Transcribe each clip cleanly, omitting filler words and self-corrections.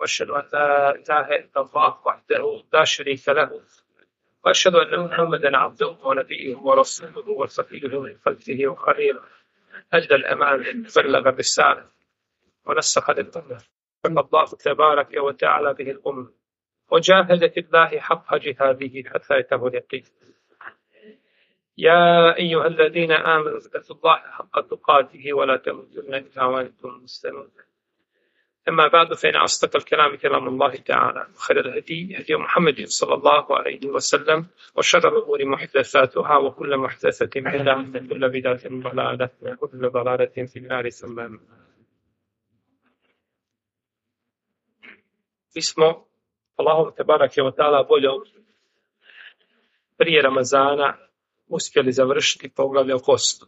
وأشهد أن لا إله إلا الله وحده لا شريك له وأشهد أن محمدا عبده ونبيه ورسوله وصفيه من خلقه وخليله أدى الأمانة بلغ الرسالة ونصح للأمة فالله تبارك وتعالى به الأمة وجاهد في الله حق جهاده حتى أتاه اليقين. يا أيها الذين آمنوا اتقوا الله حق تقاته ولا تموتن إلا وأنتم مسلمون. أما بعد فإن أصدق الكلام كلام الله تعالى وخير الهدي هدي محمد صلى الله عليه وسلم وشر الأمور محدثاتها وكل محدثة بدعة وكل بدعة ضلالة وكل ضلالة في النار ثم. Mi smo Allahom tebarake wa ta'ala voljom prije Ramazana uspjeli završiti poglavlje o postu.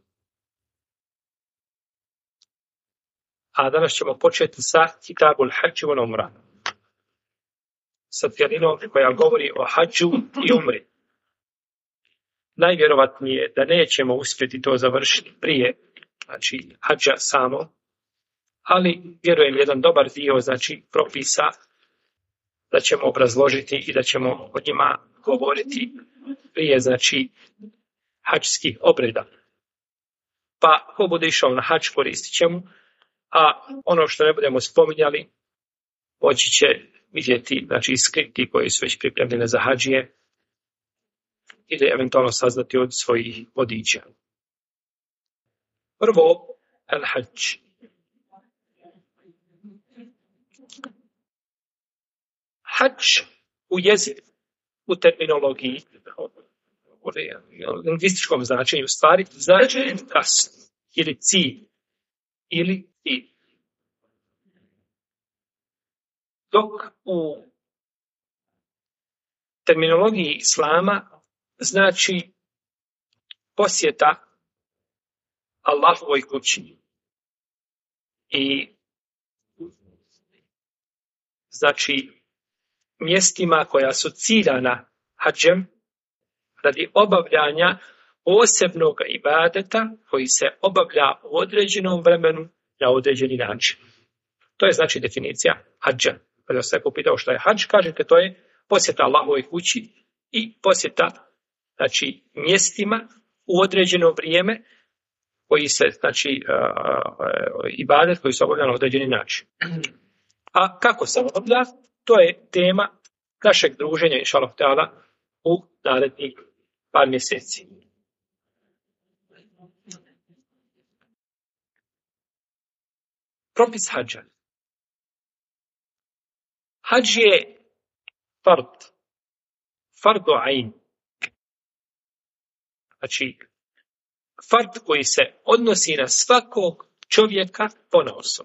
A danas ćemo početi sa Kitabul Hadži wal Umra. Sa tijelinom koja govori o hađu i umri. Najvjerovatnije je da nećemo uspjeti to završiti prije, znači hađa samo, ali vjerujem jedan dobar dio, znači propisa, da ćemo obrazložiti i da ćemo o njima govoriti prije, znači, hađskih obreda. Pa ko bude išao na hađ koristit će mu, a ono što ne budemo spominjali, moći će vidjeti, znači, skripti koji su već pripremljene za hađije ili eventualno saznati od svojih vodiča. Prvo, al-hađ. Hađ u jeziku, u terminologiji, u lingvističkom značenju stvari, znači kasni ili cilj ili cilj. Dok u terminologiji islama znači posjeta Allahovoj kući i znači mjestima koja su ciljana hađem radi obavljanja posebnog ibadeta koji se obavlja u određenom vremenu na određeni način. To je znači definicija hađa. Kada se neko pitao što je hađ, kažete to je posjeta Allahovoj kući i posjeta, znači, mjestima u određeno vrijeme koji se, znači, ibadet koji se obavlja na određeni način. A kako se obavlja? To je tema našeg druženja, inšallah ta'ala, u narednih par mjeseci. Propis hađa. Hađ je fardu ain. Znači, fard koji se odnosi na svakog čovjeka ponaosob.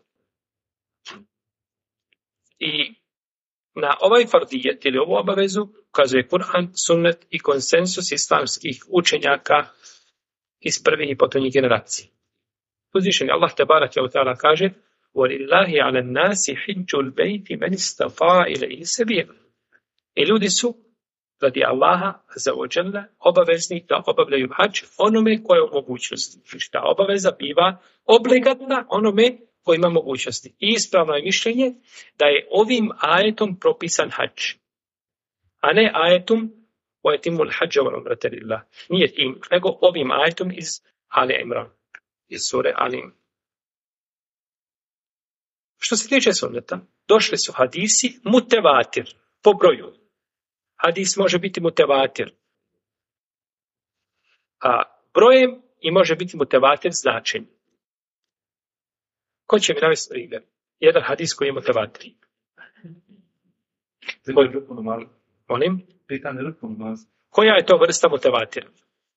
I na ovaj fardijet ili ovu obavezu ukazuje Kur'an, sunnet i konsensus islamskih učenjaka iz prvih i potonjih generacija. Uzvišeni Allah tebarake wa ta'ala kaže: وَلِلَّهِ عَلَى النَّاسِ حِجُّ الْبَيْتِ مَنِ اسْتَطَاعَ إِلَيْهِ سَبِيلًا. I ljudi su radi Allaha azza wa jalla obavezni da obavljaju hadž onome koje je u mogućnosti. Znači ta obaveza biva obligatna onome koji ima mogućnosti. I ispravno je mišljenje da je ovim ajetom propisan hadž, a ne ajetom وَيَتِمُّ الْحَجَّ وَالْعُمْرَةَ لِلَّهِ. Nije tim, nego ovim ajetom iz Ali Imran, iz sure Ali Imran. Što se tiče sunneta, došli su hadisi mutevatir, po broju. Hadis može biti mutevatir, a brojem i može biti mutevatir značenjem. Ko će mi navesti primjer? Jedan hadis koji je mutevatir. Molim? Koja je to vrsta mutevatira?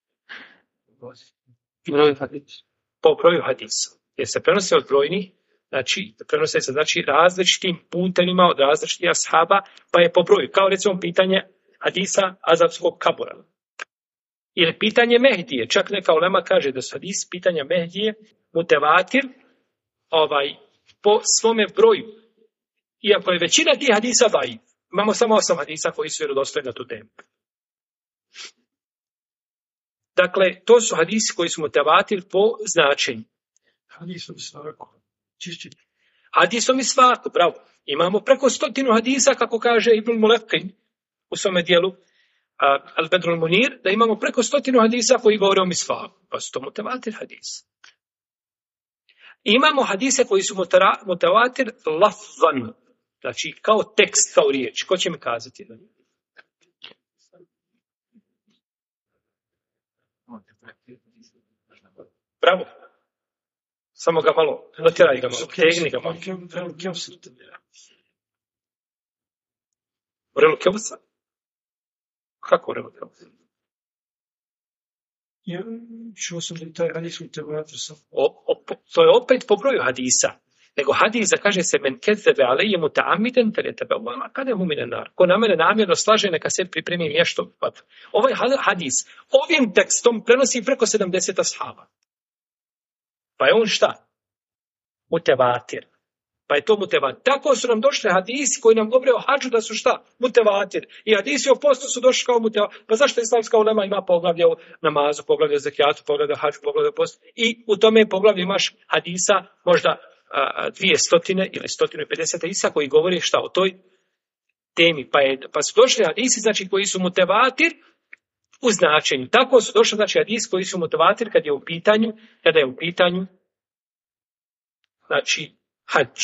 Po broju hadisa. Jer se prenose od brojnih, znači, prenose se, znači, različitim putevima od različitih ashaba, pa je po broju. Kao recimo pitanje hadisa azabskog kabura. Ili pitanje Mehdije. Čak neka ulema kaže da su hadis pitanja Mehdije mutevatir po svome broju. Iako je većina tih hadisa daif. Imamo samo 8 hadisa koji su vjerodostojni na tu temu. Dakle, to su hadisi koji su mutevatir po značenju. Hadis o misvaku, bravo. Imamo preko 100 hadisa, kako kaže Ibn Mulekin u svome dijelu Al-Bedrul Munir, da imamo preko 100 hadisa koji govore o misvaku. Pa su to mutavatir hadis. Imamo hadise koji su mutavatir lafzan, znači kao tekst, kao riječ. Ko će mi kazati? Bravo. Samo ga malo, dotjeraj ga malo, tegni ga malo. Vrelo kevsa? Kako vrelo kevsa? Ja, čuo sam da taj hadis u tevatru sam. To je opet po broju hadisa. Nego hadisa kaže se men kezebe alejje mutaamiden feletebe Allaha kadehu minan nar. Ko na mene namjerno slaže, neka se pripremi mjesto. Ovaj hadis ovim tekstom prenosi preko 70 ashaba. Pa je on šta? Mutevatir. Pa je to mutevatir. Tako su nam došli hadisi koji nam govore o hadžu da su šta? Mutevatir. I hadisi o postu su došli kao mutevatir. Pa zašto islamska ulema ima poglavlje o namazu, poglavlje o zekijatu, poglavlje o hadžu, poglavlje o postu? I u tome poglavlju imaš hadisa možda 200 ili 150 hadisa koji govore šta o toj temi. Pa su došli hadisi znači koji su mutevatir u značenju. Tako su došli znači hadisi koji su mutevatir kada je u pitanju znači hadž.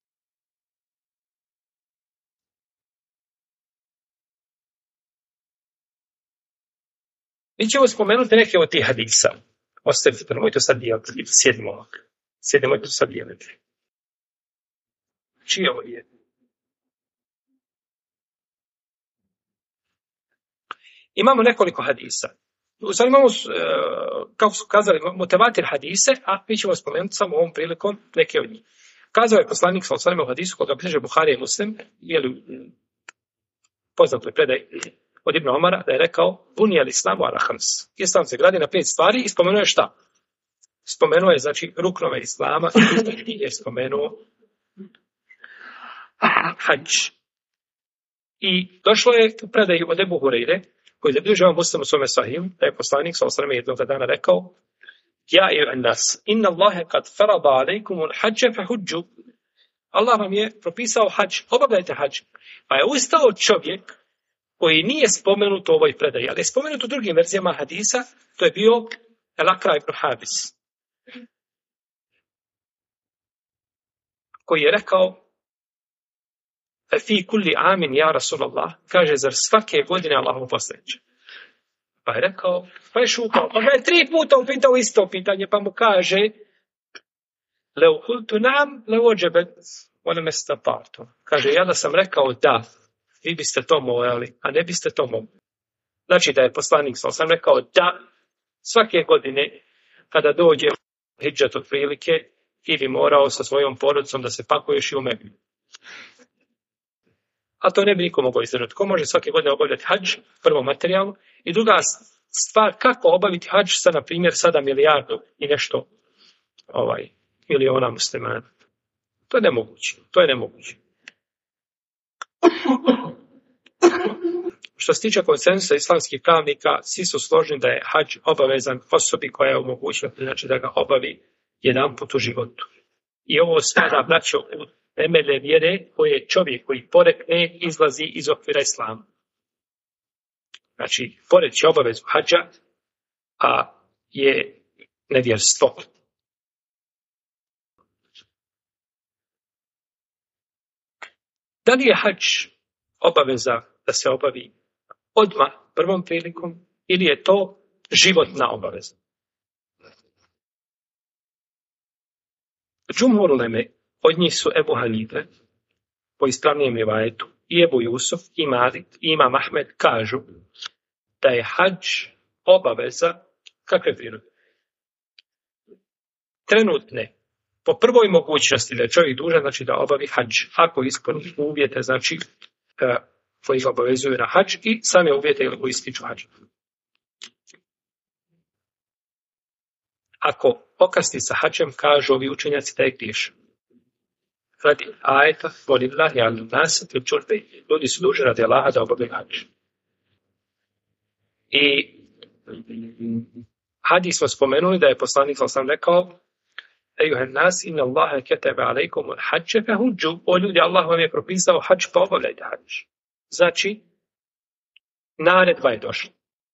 Mi ćemo spomenuti neke od tih hadisa. Ostavite, nemojte sad dijeliti. Sjedimo i tu sad dijeliti. Čije ovo je? Imamo nekoliko hadisa. Sad imamo, kako su kazali, mutevatir hadise, a mi ćemo spomenuti samo ovom prilikom neke od njih. Kazao je poslanik sallallahu alejhi ve sellem u hadisu koga bilježe Buharija i Muslim, poznatoj predaj od Ibn Omara, da je rekao bunijal islamu ala khams. Islam se gradi na 5 stvari i spomenuo je šta? Spomenuo je znači ruknove islama i je spomenuo hadž. I došlo je u predaju od Ebu Hureyre, koji je bilježio Muslim u svome sahiju, da je poslanik sallallahu alejhi ve sellem jednog dana rekao: Ja ejuhan nas, inna Allahe kad farada alejkumul hadže fahudžu. Allah vam je propisao hadž, obavljajte hadž. Pa je ustao čovjek koji nije spomenut u ovoj predaji, ali je spomenut u drugim verzijama hadisa, to je bio El-Akra ibn Habis, koji je rekao: Fi kulli amin ja Rasulallah, kaže, zar svake godine Allahov poslaniče? Pa je rekao, pa je šukao, pa ga je 3 puta upitao isto pitanje, pa mu kaže: Leu kultu nam, leu ođebet, one me stapartu. Kaže, ja da sam rekao da, vi biste to morali, a ne biste to mogli. Znači da je poslanik sam rekao da svake godine kada dođe hidžet od prilike, ti bi morao sa svojom porodicom da se pakuješ i u Mekku. A to ne bi niko mogao izdržati. Ko može svake godine obavljati hadž, prvo materijalno, i druga stvar, kako obaviti hadž sa, na primjer, sada milijardu i nešto miliona muslimana. To je nemoguće. Što se tiče konsenzusa islamskih pravnika, svi su složni da je hadž obavezan osobi koja je u mogućnosti, znači da ga obavi jedanput u životu. I ovo spada, braćo, u temelje vjere koje čovjek koji porekne izlazi iz okvira islama. Znači, poreći obavezu hadža, a je nevjerstvo. Da li je hadž obaveza da se obavi odmah prvom prilikom ili je to životna obaveza? Džumhur uleme, od njih su Ebu Hanife, po ispravnijem rivajetu, i Ebu Jusuf, i Malik, i Imam Ahmed kažu da je hadž obaveza kakve prirode? Trenutne, po prvoj mogućnosti da je čovjek dužan, znači da obavi hadž, ako ispuni uvjete, znači koji ga obavezuju na hadž i same uvjete koji ističu hadž. Ako okasni sa hadžem, kažu ovi učenjaci da je griješan. Radi ajeta, volillahi al nas, ljudi su dužni radi Allaha da obavljaju hadž. I hadis smo spomenuli da je poslanik sam rekao: Ejuhan nas, inna Allahe ketebe alejkum al-hađe fehuđu. O ljudi, Allah vam je propisao hađ, pa obavljajte hađ. Znači, naredba je došla.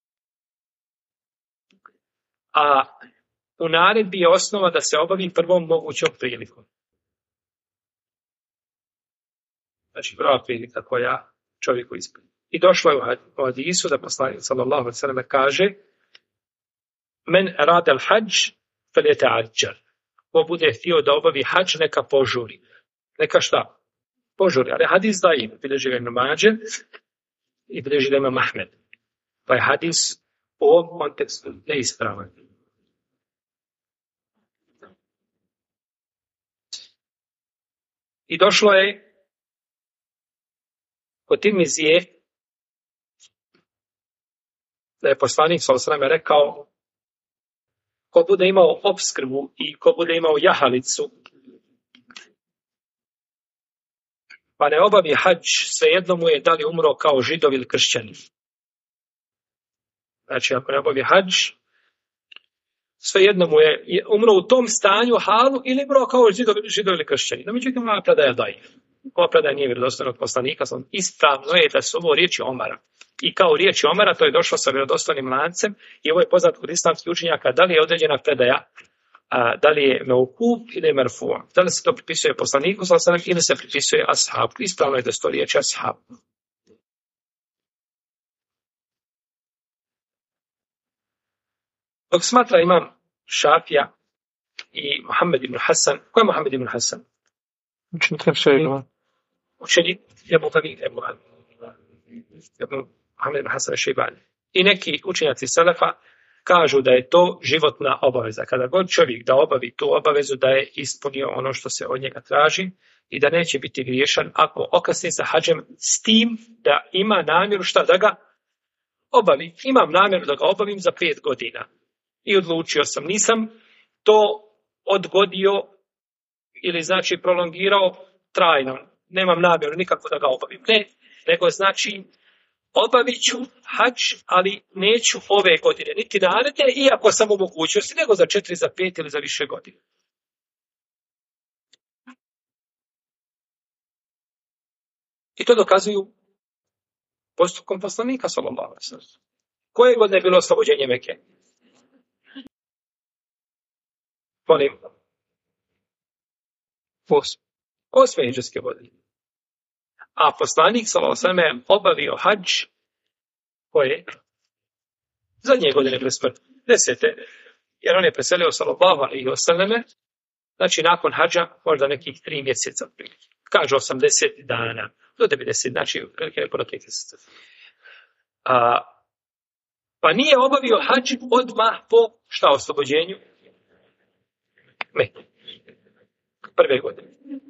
A u naredbi je osnova da se obavi prvom mogućom prilikom. Znači, prva prilika koja čovjeku ispuni. I došlo je u hadisu da poslanik sallallahu alejhi ve sellem kaže: Men rada al-hađ falyata'ajjal. Ko bude htio da obavi hađ, neka požuri. Neka šta? Požuri. Ali hadis daif, bilježi ga Ibn Mađe i bilježi ga Imam Ahmed. Pa je hadis u ovom kontekstu neispravan. I došlo je kod Tirmizije da je poslanik sallallahu alejhi ve sellem rekao: ko bude imao opskrbu i ko bude imao jahalicu, pa ne obavi hađ, svejedno mu je da li umro kao židov ili kršćanin. Znači, ako ne obavi hađ, svejedno mu je umro u tom stanju, halu, ili umro kao židov ili kršćanin. No, međutim, ova predaja daje. Ova predaja nije vjerodostojna od poslanika, ispravno je da su ovo riječi Omara. I kao riječi Omara, to je došlo sa vjerodostojnim lancem, i ovo je poznat kod islamskih učenjaka, da li je određena predaja, da li je meukup ili merfu, da li se to pripisuje poslaniku sallallahu alejhi ve sellem ili se pripisuje ashabu. Ispravno je da su to riječi ashabu. Dok smatra imam Šafija i Muhammed ibn Hasan. Ko je Muhammed ibn Hasan? Učenik Šejba. Učenik Muhammed ibn Hasan Šejbani. I neki učenjaci selefa kažu da je to životna obaveza. Kada god čovjek da obavi tu obavezu, da je ispunio ono što se od njega traži i da neće biti griješan ako okasni sa hađem, s tim da ima namjeru šta da ga obavi. Imam namjeru da ga obavim za 5 godina. I odlučio sam, nisam to odgodio ili znači prolongirao trajno. Nemam namjeru nikako da ga obavim. Ne, nego znači obavit ću hađ, ali neću ove godine, niti naredne, iako sam u mogućnosti, nego za 4, za 5 ili za više godina. I to dokazuju postupkom poslanika sallallahu alejhi ve sellem. Koje godine je bilo oslobođenje Mekke? Molim. 8. hidžretske godine. A poslanik sallallahu alejhi ve sellem obavio hadž koje zadnje godine pred smrti, 10. Jer on je preselio sallallahu alejhi ve sellem, znači nakon hadža možda nekih 3 mjeseca. Kaže 80 dana do 90, znači je protekli mjesec. Pa nije obavio hadž odmah po šta oslobođenju? Prve godine.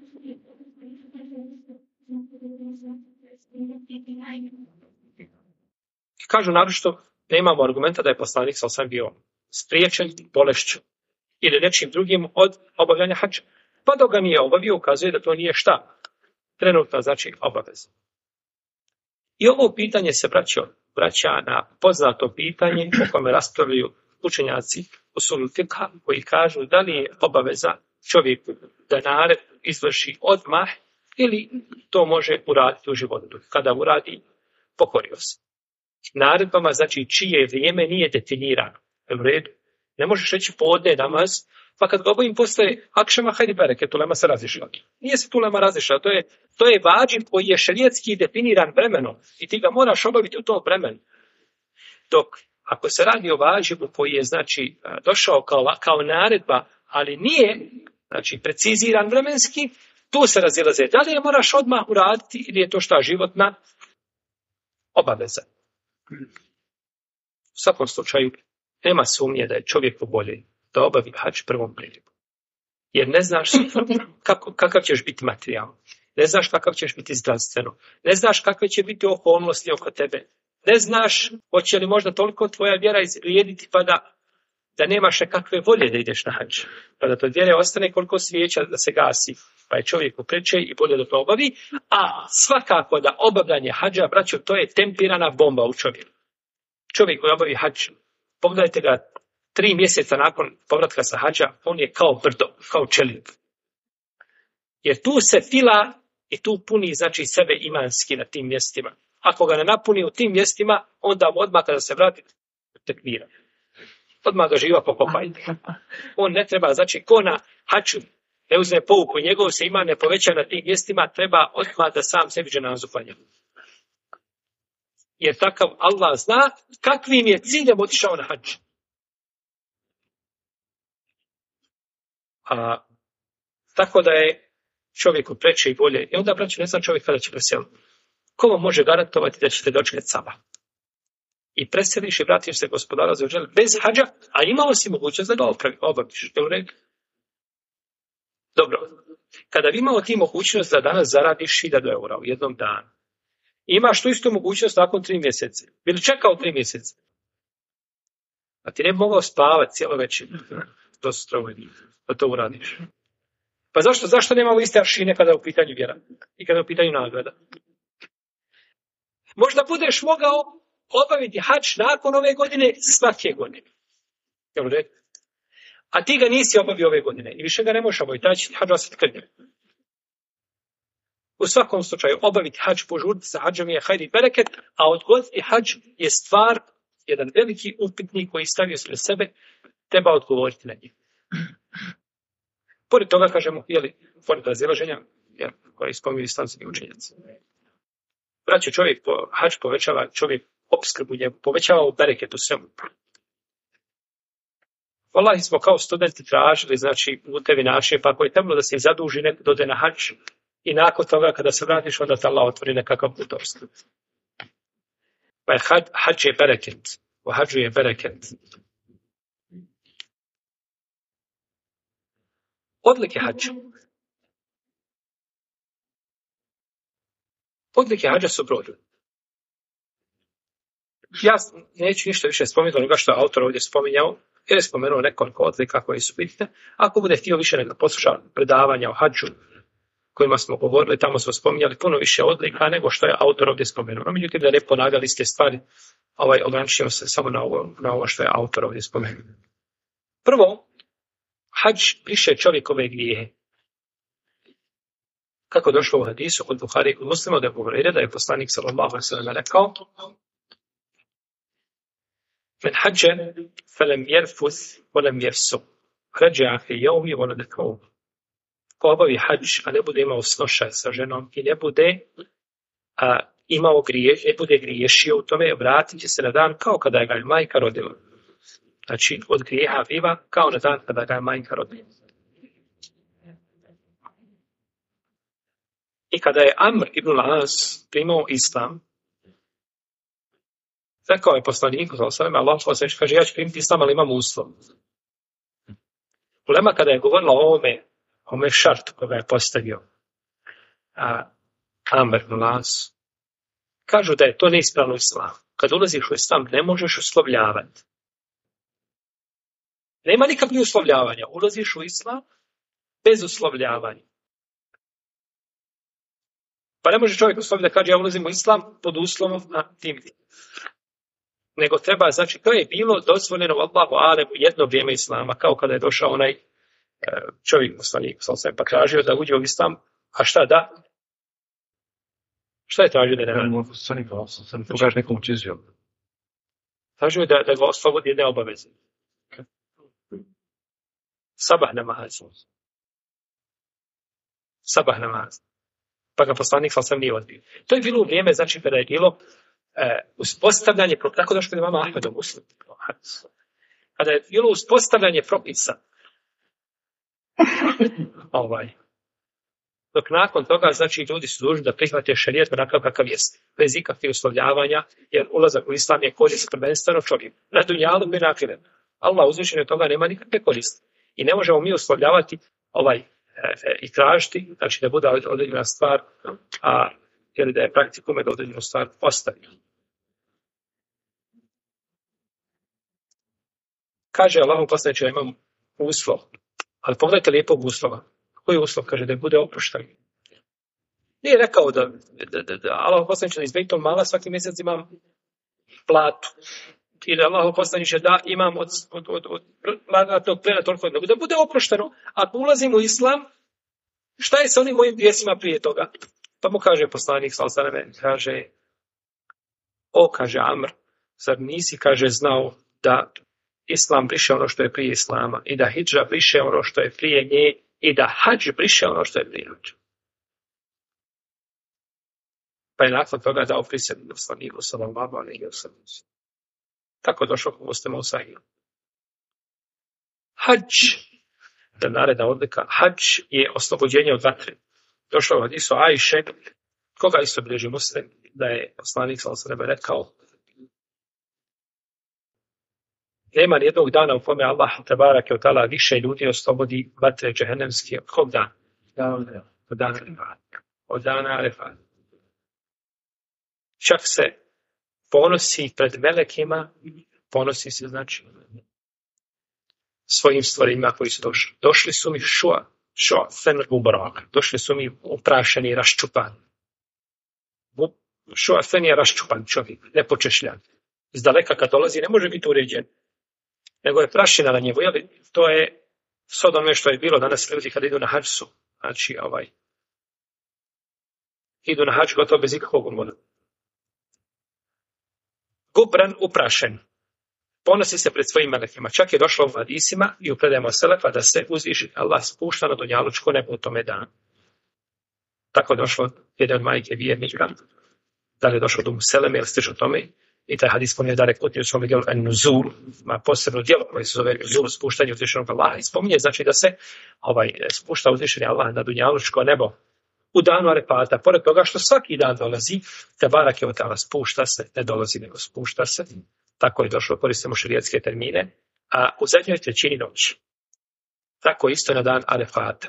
Kažu naročito da imamo argumenta da je poslanik sam bio spriječen bolešću ili nečim drugim od obavljanja hadža. Pa dok ga nije obavio, ukazuje da to nije šta? Trenutno znači obaveza. I ovo pitanje se vraća na poznato pitanje o kome raspravljaju učenjaci usulul fikha, koji kažu da li je obaveza čovjeku da naredbu izvrši odmah ili to može uraditi u životu. Kada uradi, pokorio se. Naredbama znači čije vrijeme nije definirano. U redu. Ne možeš reći podne namaz, pa kad ga obavim postaje akšama, hajde bereke, tulema se razišla. Nije se tulema razišla, to je vađib koji je šerijetski definiran vremenom i ti ga moraš obaviti u tom vremenu. Dok ako se radi o vađibu koji je znači došao kao naredba, ali nije znači preciziran vremenski, tu se razilaze. Da li je moraš odmah uraditi ili je to šta životna obaveza? U svakom slučaju nema sumnje da je čovjeku bolje da obavi hadž prvom prilikom. Jer ne znaš kakav ćeš biti materijal. Ne znaš kakav ćeš biti zdravstveno. Ne znaš kakve će biti okolnosti oko tebe. Ne znaš hoće li možda toliko tvoja vjera izvrijediti pa da nemaš nekakve volje da ideš na hadž. Pa da to vjere ostane koliko svijeća da se gasi. Pa je čovjeku preče i bolje da to obavi. A svakako da obavljanje hadža, braćo, to je tempirana bomba u čovjeku. Čovjek koji obavi hadž, pogledajte ga 3 mjeseca nakon povratka sa hadža, on je kao brdo, kao čelik. Jer tu se fila i tu puni, znači, sebe imanski na tim mjestima. Ako ga ne napuni u tim mjestima, onda odmah kada se vrati, tekvira. Odmah ga živa pokopajte. On ne treba, znači, ko na haču ne uzme pouku, njegov se ima ne poveća na tim mjestima, treba odmah da sam sebi dženazu klanja. Jer takav Allah zna kakvim je ciljem otišao na hadž. Tako da je čovjeku preče i bolje. I onda, braći, ne znam čovjek kada će preseliti. Ko vam može garantovati da ćete dočekati sabah? I preseliš i vratiš se Gospodara za dželle bez hadža, a imao si mogućnost da ga obaviš. Dobro, kada bi imao ti mogućnost da danas zaradiš 1000 eura u jednom danu, imaš tu istu mogućnost nakon 3 mjeseca. Bi li čekao 3 mjeseca? A ti ne bi mogao spavati cijelo večer do sutra da to uradiš. Pa zašto nemamo iste aršine kada je u pitanju vjera i kada je u pitanju nagrada? Možda budeš mogao obaviti hadž nakon ove godine svake godine. A ti ga nisi obavio ove godine i više ga ne možeš obaviti. Taj će ti hadž osjeti krnje. U svakom slučaju, obaviti hadž, požuriti sa hadžom je hajr i bereket, a odgoditi hadž je stvar, jedan veliki upitnik koji stavio sve sebe, treba odgovoriti na njih. Pored toga, kažemo, pored razilaženja, koji spominju islamski učenjaci. Braćo, čovjek hadž povećava, čovjek opskrbu njemu, povećava u bereketu svemu. Wallahi smo kao studenti tražili, znači, putevi načine, pa ako je trebalo da se zaduži, neko dode na hadž, i nakon toga, kada se vratiš, onda te Allah otvori nekakav put opskrbu. Pa je hadž je bereket. U hadžu je bereket. Odlike hadža. Odlike hadža su brojne. Ja neću ništa više spomenuti onoga što je autor ovdje spominjao, jer je spomenuo nekoliko odlika koje su bitne. Ako bude htio više nego posluša predavanja o hadžu, kojima smo govorili, tamo smo spominjali puno više odlika nego što je autor ovdje spomenuo. No, međutim, da ne ponavljali iste stvari, ograničio se samo na ovo što je autor ovdje spomenuo. Prvo, hadž briše čovjekove grijehe. Kako došlo u hadisu kod Buhari i kod Muslima da je govorio da je poslanik sallallahu alejhi ve sellem rekao: "Men hadže felem yerfuth wa lam yafsuq, raja'a fi yawmi waladatuhu." Ko obavi hadž, a ne bude imao snošaj sa ženom i ne bude imao ne bude griješio u tome, vratit će se na dan kao kada je ga majka rodila. Znači, od grijeha biva kao na dan kada ga je majka rodila. I kada je Amr ibn al-As primao islam, rekao je poslaniku, Allah kaže, ja ću primiti islam, ali imam uslov. Ulema kada je govorila o ovome šartu koga je postavio Amr ibn al-As, kažu da je to neispravno islam. Kad ulaziš u islam, ne možeš uslovljavati. Nema nikakvih uslovljavanja. Ulaziš u islam bez uslovljavanja. Pa ne može čovjek usloviti da kaže ja ulazim u islam pod uslovom na tim. Nego treba, znači, to je bilo dozvoljeno Allahu alemu jedno vrijeme islama, kao kada je došao onaj čovjek poslanik, pa tražio da uđe u islam, a šta da? Šta je tražio da ne radi? Pokaži nekom čizio. Tražio je da ga oslobodi jedne obaveze. Sabah namaz. Pa ga poslanik sam nije odbio. To je bilo u vrijeme, znači, kada je bilo uspostavljanje, tako da što je vama Ahmedom Muslim. Kada je bilo uspostavljanje propisa. Dok nakon toga, znači, ljudi su dužni da prihvate šerijet onakav kakav jest. Bez ikakvih uslovljavanja, jer ulazak u islam je korist prvenstveno čovjek. Na dunjalu bi nakon. Allah uzvišen od toga nema nikakve koristi. I ne možemo mi uslovljavati i tražiti, znači da bude određena stvar, jer da je praktikume da određenu stvar ostavi. Kaže Allahom poslaniče da imam uslov, ali pogledajte lijepog uslova. Koji je uslov? Kaže da je bude oproštan. Nije rekao da Allahom poslaniče da iz Bejtul Mala svaki mjesec imam platu. ili Allah poslaniče da imam od lagatnog plena toliko jednog, da bude oprošteno. Ako ulazim u islam, šta je sa onim mojim grijesima prije toga? Pa mu kaže poslanik, kaže, kaže Amr, zar nisi, kaže, znao da islam briše ono što je prije islama i da hidža briše ono što je prije nje i da hadž briše ono što je prije hadža. Pa je nakon toga dao prisegu poslaniku sallallahu alejhi ve sellem. Tako je došlo kod Muslima u Sahihu. Hadž, da naredna odlika, hadž je oslobođenje od vatre. Došlo u hadisu Ajše, koga isto bilježi Muslim, da je poslanik sallallahu alejhi ve sellem rekao: nema nijednog dana u kome Allah tebareke ve taala više ljudi oslobodi vatre džehennemske od kog dana? Od dana Arefat. Čak se ponosi pred melekima, ponosi se znači svojim stvarima koji su došli. Došli su mi fen gubarak, došli su mi uprašeni i raščupani. Fen je raščupan čovjek, nepočešljan. Iz daleka kad dolazi ne može biti uređen, nego je prašina na njemu. Jeli, to je s onome što je bilo danas ljudi kad idu na hadž su. Znači, idu na hadž gotovo bez ikakvog odmora. Gubran, uprašen. Ponosi se pred svojim melekima. Čak je došlo u hadisima i u predajama selefa da se uzviši Allah spušta na dunjalučko nebo u tome danu. Tako je došlo jedan od majke vjernika. Da li je došlo do Museleme ili stiže o tome. I taj hadis spominje da rekutnije u svome djelu An-Nuzul, ima posebno djelo koje se zove Nuzul, spuštanje uzvišenog Allaha. I spominje znači da se spušta uzvišeni Allah na dunjalučko nebo u danu Arefata. Pored toga što svaki dan dolazi, Tebarak je od tala spušta se, ne dolazi nego spušta se. Tako je došlo, koristimo šerijatske termine. A u zadnjoj trećini noći. Tako isto na dan Arefata.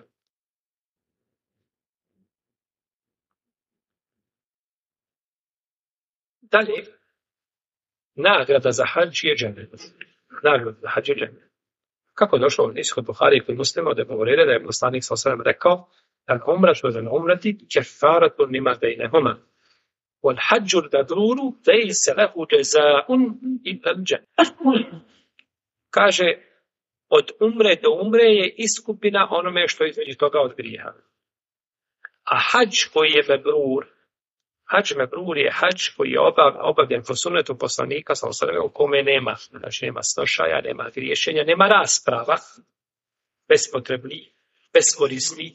Dalje, nagrada za hadž je džennet. Nagrada za hadž je džennet. Kako je došlo u hadisu kod Buhari i kod Muslima, da je govorili da je poslanik sallallahu alejhi ve sellem rekao: "Al-umratu lil-umrati kafaratun lima baynahuma, wal-hajju al-mabruru laysa lahu jazaa'un illa al-jannah." Kaže, od umre do umre je iskupina onome što je između toga od grijeha. A hadž koji je mebrur, hadž mebrur je hadž koji je obavljen po sunnetu poslanika sallallahu alejhi ve sellem, u kome nema, znači nema snošaja, nema griješenja, nema rasprava, bespotrebni, beskorisni,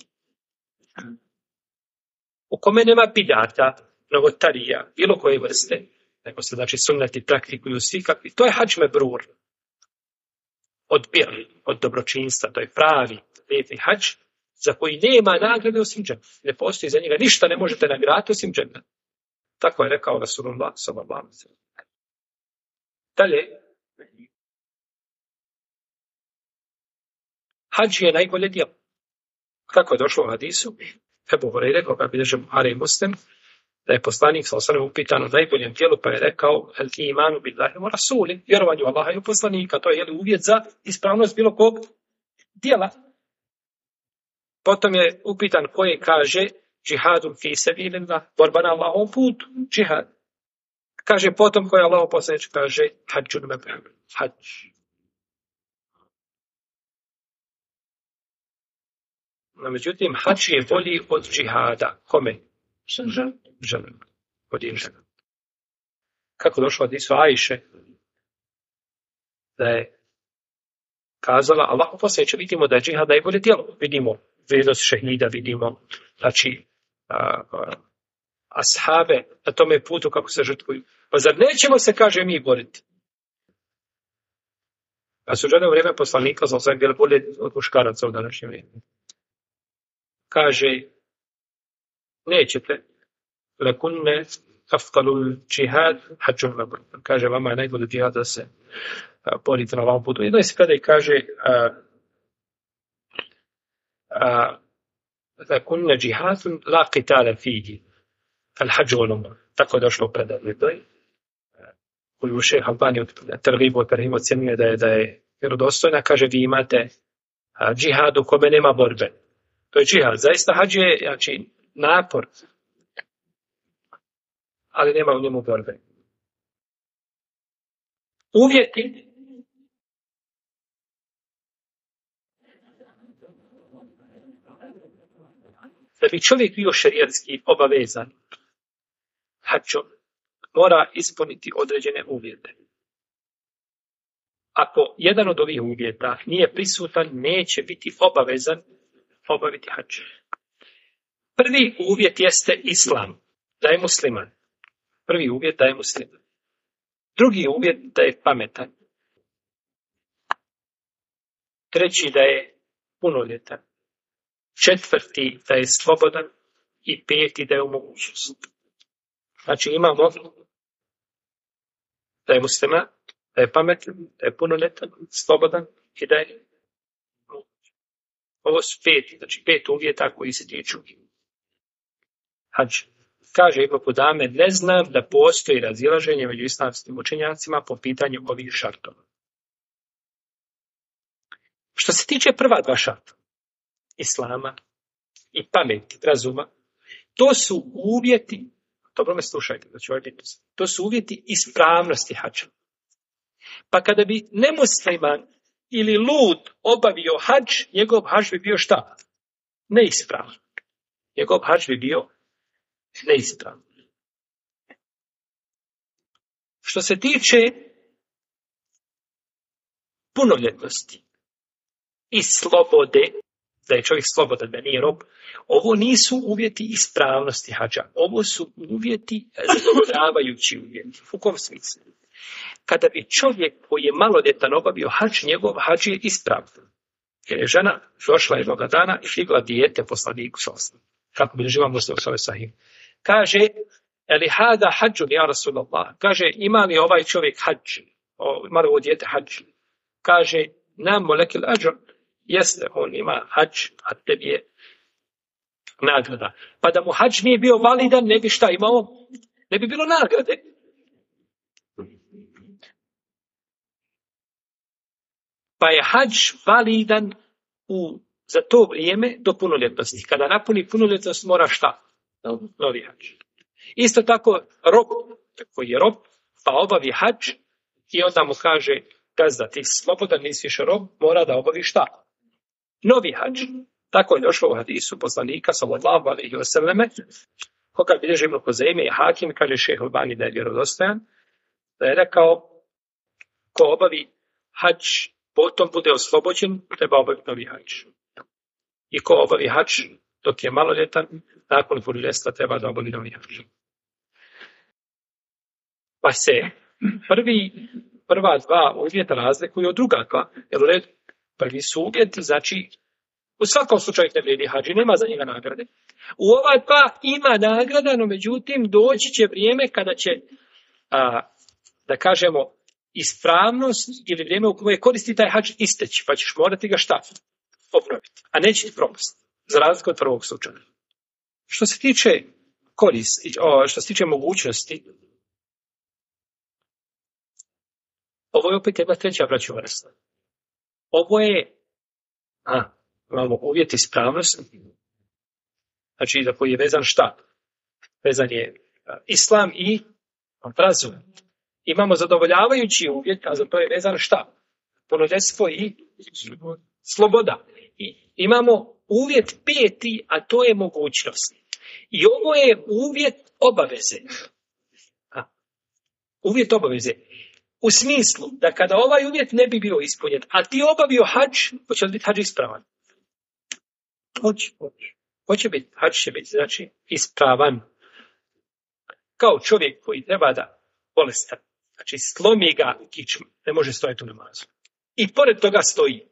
u kome nema bidata, novotarija, bilo koje vrste, nego se znači sunneti praktikuju svi kakvi. To je hadž mebrur. Od bir, od dobročinstva, to je pravi, lijepi hadž, za koji nema nagrade osim džennet. Ne postoji za njega, ništa ne možete nagraditi osim džennet. Tako je rekao Rasulullah sallallahu alejhi ve sellem. Dalje, hadž je najbolje djelo. Kako je došlo u hadisu, Ebu Hurajre, koga bilježe Buhari i Muslim, da je poslanik sallallahu alejhi ve sellem upitan o najboljem djelu, pa je rekao: "El imanu billahi wa rasuli", vjerovanju Allaha i u poslanika, to je uvjet za ispravnost bilo kog djela. Potom je upitan koje kaže: "Džihadun fi sabilillah", borba na Allahovom putu, džihad. Kaže potom koji Allahov poslanik kaže: "Hadžun mebrur", hadž. No, međutim, hadž je bolji od džihada. Kome? Žena. Od žena. Kako došlo od hadisu Ajše, da je kazala Allahov poslanik, vidimo da je džihad najbolje djelo. Vidimo vrijednost šehida, vidimo znači ashabe na tome putu kako se žrtvuju. Pa zar nećemo se, kaže, mi boriti? A su žene u vrijeme poslanika za osam bile bolje od muškaraca u današnjem vrijeme. Kaže, nećete, lekunne aftalul džihad hadžun mebrur. Kaže, vama je najbolji džihad da se borite na ovom putu. Jedno se kada i kaže lekunne džihadun la qitala fihi al hadž wal umra. Tako je došlo u predaju. Koju šejh Albani od Tergibu od Terhimu ocjenjuje da je vjerodostojna. Kaže, vi imate džihad u kome nema borbe. To je džihad. Zaista hadž je znači, napor, ali nema u njemu borbe. uvjeti da bi čovjek bio šerijatski obavezan hadžom, mora ispuniti određene uvjete. Ako jedan od ovih uvjeta nije prisutan, neće biti obavezan obaviti hadž. Prvi uvjet jeste islam, da je musliman. Prvi uvjet da je musliman. Drugi uvjet da je pametan. Treći da je punoljetan. Četvrti da je slobodan. I peti da je u mogućnosti. Znači imamo da je musliman, da je pametan, da je punoljetan, slobodan i da je mogućan. Ovo su peti, znači 5 uvjeta koji se tiču hadž. Kaže Ibn Kudame, ne znam da postoji razilaženje među islamskim učenjacima po pitanju ovih šartova. Što se tiče prva 2 šarta, islama i pameti, razuma, to su uvjeti, dobro me slušajte, to su uvjeti ispravnosti hadža. Pa kada bi nemusliman ili lud obavio hadž, njegov hadž bi bio šta? Neispravan. Njegov hadž bi bio neispravan. Što se tiče punoljetnosti i slobode, da je čovjek slobodan, da nije rob, ovo nisu uvjeti ispravnosti hadža. Ovo su uvjeti zadovoljavajući uvjeti. U kom smislu? Kada bi čovjek koji je maloljetan obavio hadž, njegov hadž je ispravan. Jer je žena došla jednoga dana i digla dijete poslaniku sallallahu. Kako bi živa muslim u sahih. Kaže, eli hada hadžun ja Rasulallah. Kaže, ima li ovaj čovjek hadž? Ima li ovo dijete hadž? Kaže, nam molekil ađr. Jeste, on ima hadž, a tebi je nagrada. Pa da mu hadž nije bio validan, ne bi šta imao? Ne bi bilo nagrade. Pa je hadž validan za to vrijeme do punoljetnosti. Kada napuni punoljetnost mora šta? Novi hadž. Isto tako rob, koji je rob, pa obavi hadž i onda mu kaže gazda, ti slobodan, nisi više rob, mora da obavi šta? Novi hadž. Tako je došlo u hadisu poslanika sallallahu alejhi ve selleme, koga bilježi Ibn Huzejme i Hakim, kaže Šejh Albani da je vjerodostojan, da je rekao ko obavi hadž, potom bude oslobođen, treba obaviti novi hadž. I ko obavi hadž dok je maloljetan, nakon punoljetstva treba da obavi novi hadž. Pa se prva 2 uvjeta razlikuju od druga 2. Jer u redu, prvi su uvjeti, znači u svakom slučaju ne vrijedi hadž, nema za njega nagrade. U ova 2 ima nagrada, no međutim doći će vrijeme kada će, da kažemo, ispravnost ili vrijeme u koje koristi taj hadž isteći, pa ćeš morati ga šta? Obnoviti. A neće ti propasti. Za razliku od prvog slučaja. Što se tiče koristi, što se tiče mogućnosti, ovo je opet jedna treća braćova vrsta. Ovo je imamo uvjet ispravnosti, znači za koji je vezan šta? Vezan je islam i razum. Imamo zadovoljavajući uvjet, a za to je vezan šta? Punoljetstvo i sloboda. I imamo uvjet 5, a to je mogućnost. I ovo je uvjet obaveze. Uvjet obaveze. U smislu da kada ovaj uvjet ne bi bio ispunjen, a ti obavio hadž, hoće li biti hadž ispravan? Hoće biti, hadž će biti, znači, ispravan. Kao čovjek koji treba da bolestan, znači slomi ga kičmu, ne može stojati u namazu. I pored toga stoji.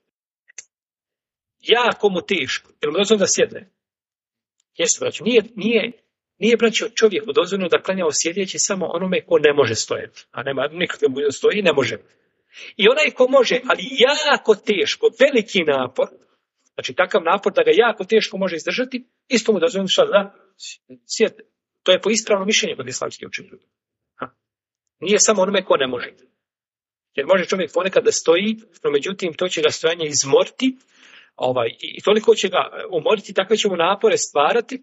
Jako mu teško, jer mu dozvoljeno da sjedne. Jesu, braćo, nije braćo čovjeku dozvoljeno da klanja sjedeći samo onome ko ne može stojati. A nema nikakve mogućnosti stoji, ne može. I onaj ko može, ali jako teško, veliki napor, znači takav napor da ga jako teško može izdržati, isto mu dozvoljeno šta da sjedne. To je po ispravnom mišljenju kod islamskih učenjaka. Nije samo onome ko ne može. Jer može čovjek ponekad da stoji, no međutim to će ga stojanje izmoriti, i toliko će ga umoriti, takve će mu napore stvarati,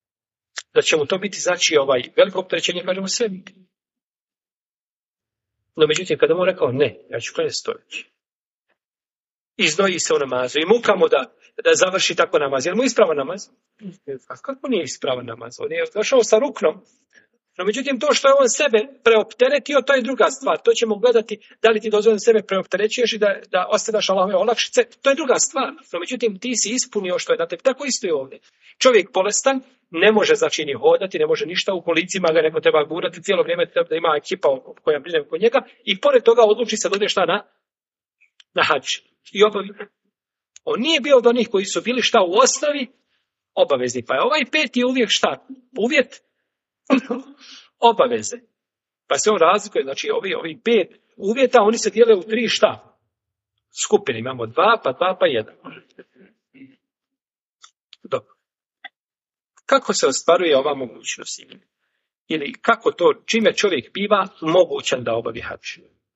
da će mu to biti, znači, veliko opterećenje, kažemo, sve. No međutim, kada mu rekao ne, ja ću klanjati stojeći. Iznoji se u namazu i mukamo da završi tako namaz. Jer mu ispravan namaz? A kako nije ispravan namaz? On je došao sa ruknom. No međutim, to što je on sebe preopteretio, to je druga stvar. To ćemo gledati da li ti dozvoljeno sebe preopterećuješ i da ostavljaš Allahove olakšice. To je druga stvar. No međutim, ti si ispunio što je na tebi. Tako isto je ovdje. Čovjek bolestan ne može znači ni hodati, ne može ništa, u kolicima ga neko treba gurati, cijelo vrijeme treba da ima ekipa koja brine oko njega i pored toga odluči se da ode šta na hadž. I obavi. On nije bio od onih koji su bili šta u osnovi obavezni. Pa je ovaj peti uvijek šta? Uvjet obaveze. Pa se on razlikuje, znači ovi 5 uvjeta, oni se dijele u 3 šta? Skupine. Imamo 2, pa 2, pa 1. Dobro. Kako se ostvaruje ova mogućnost? Ili kako to, čime čovjek biva mogućan da obavi hadž?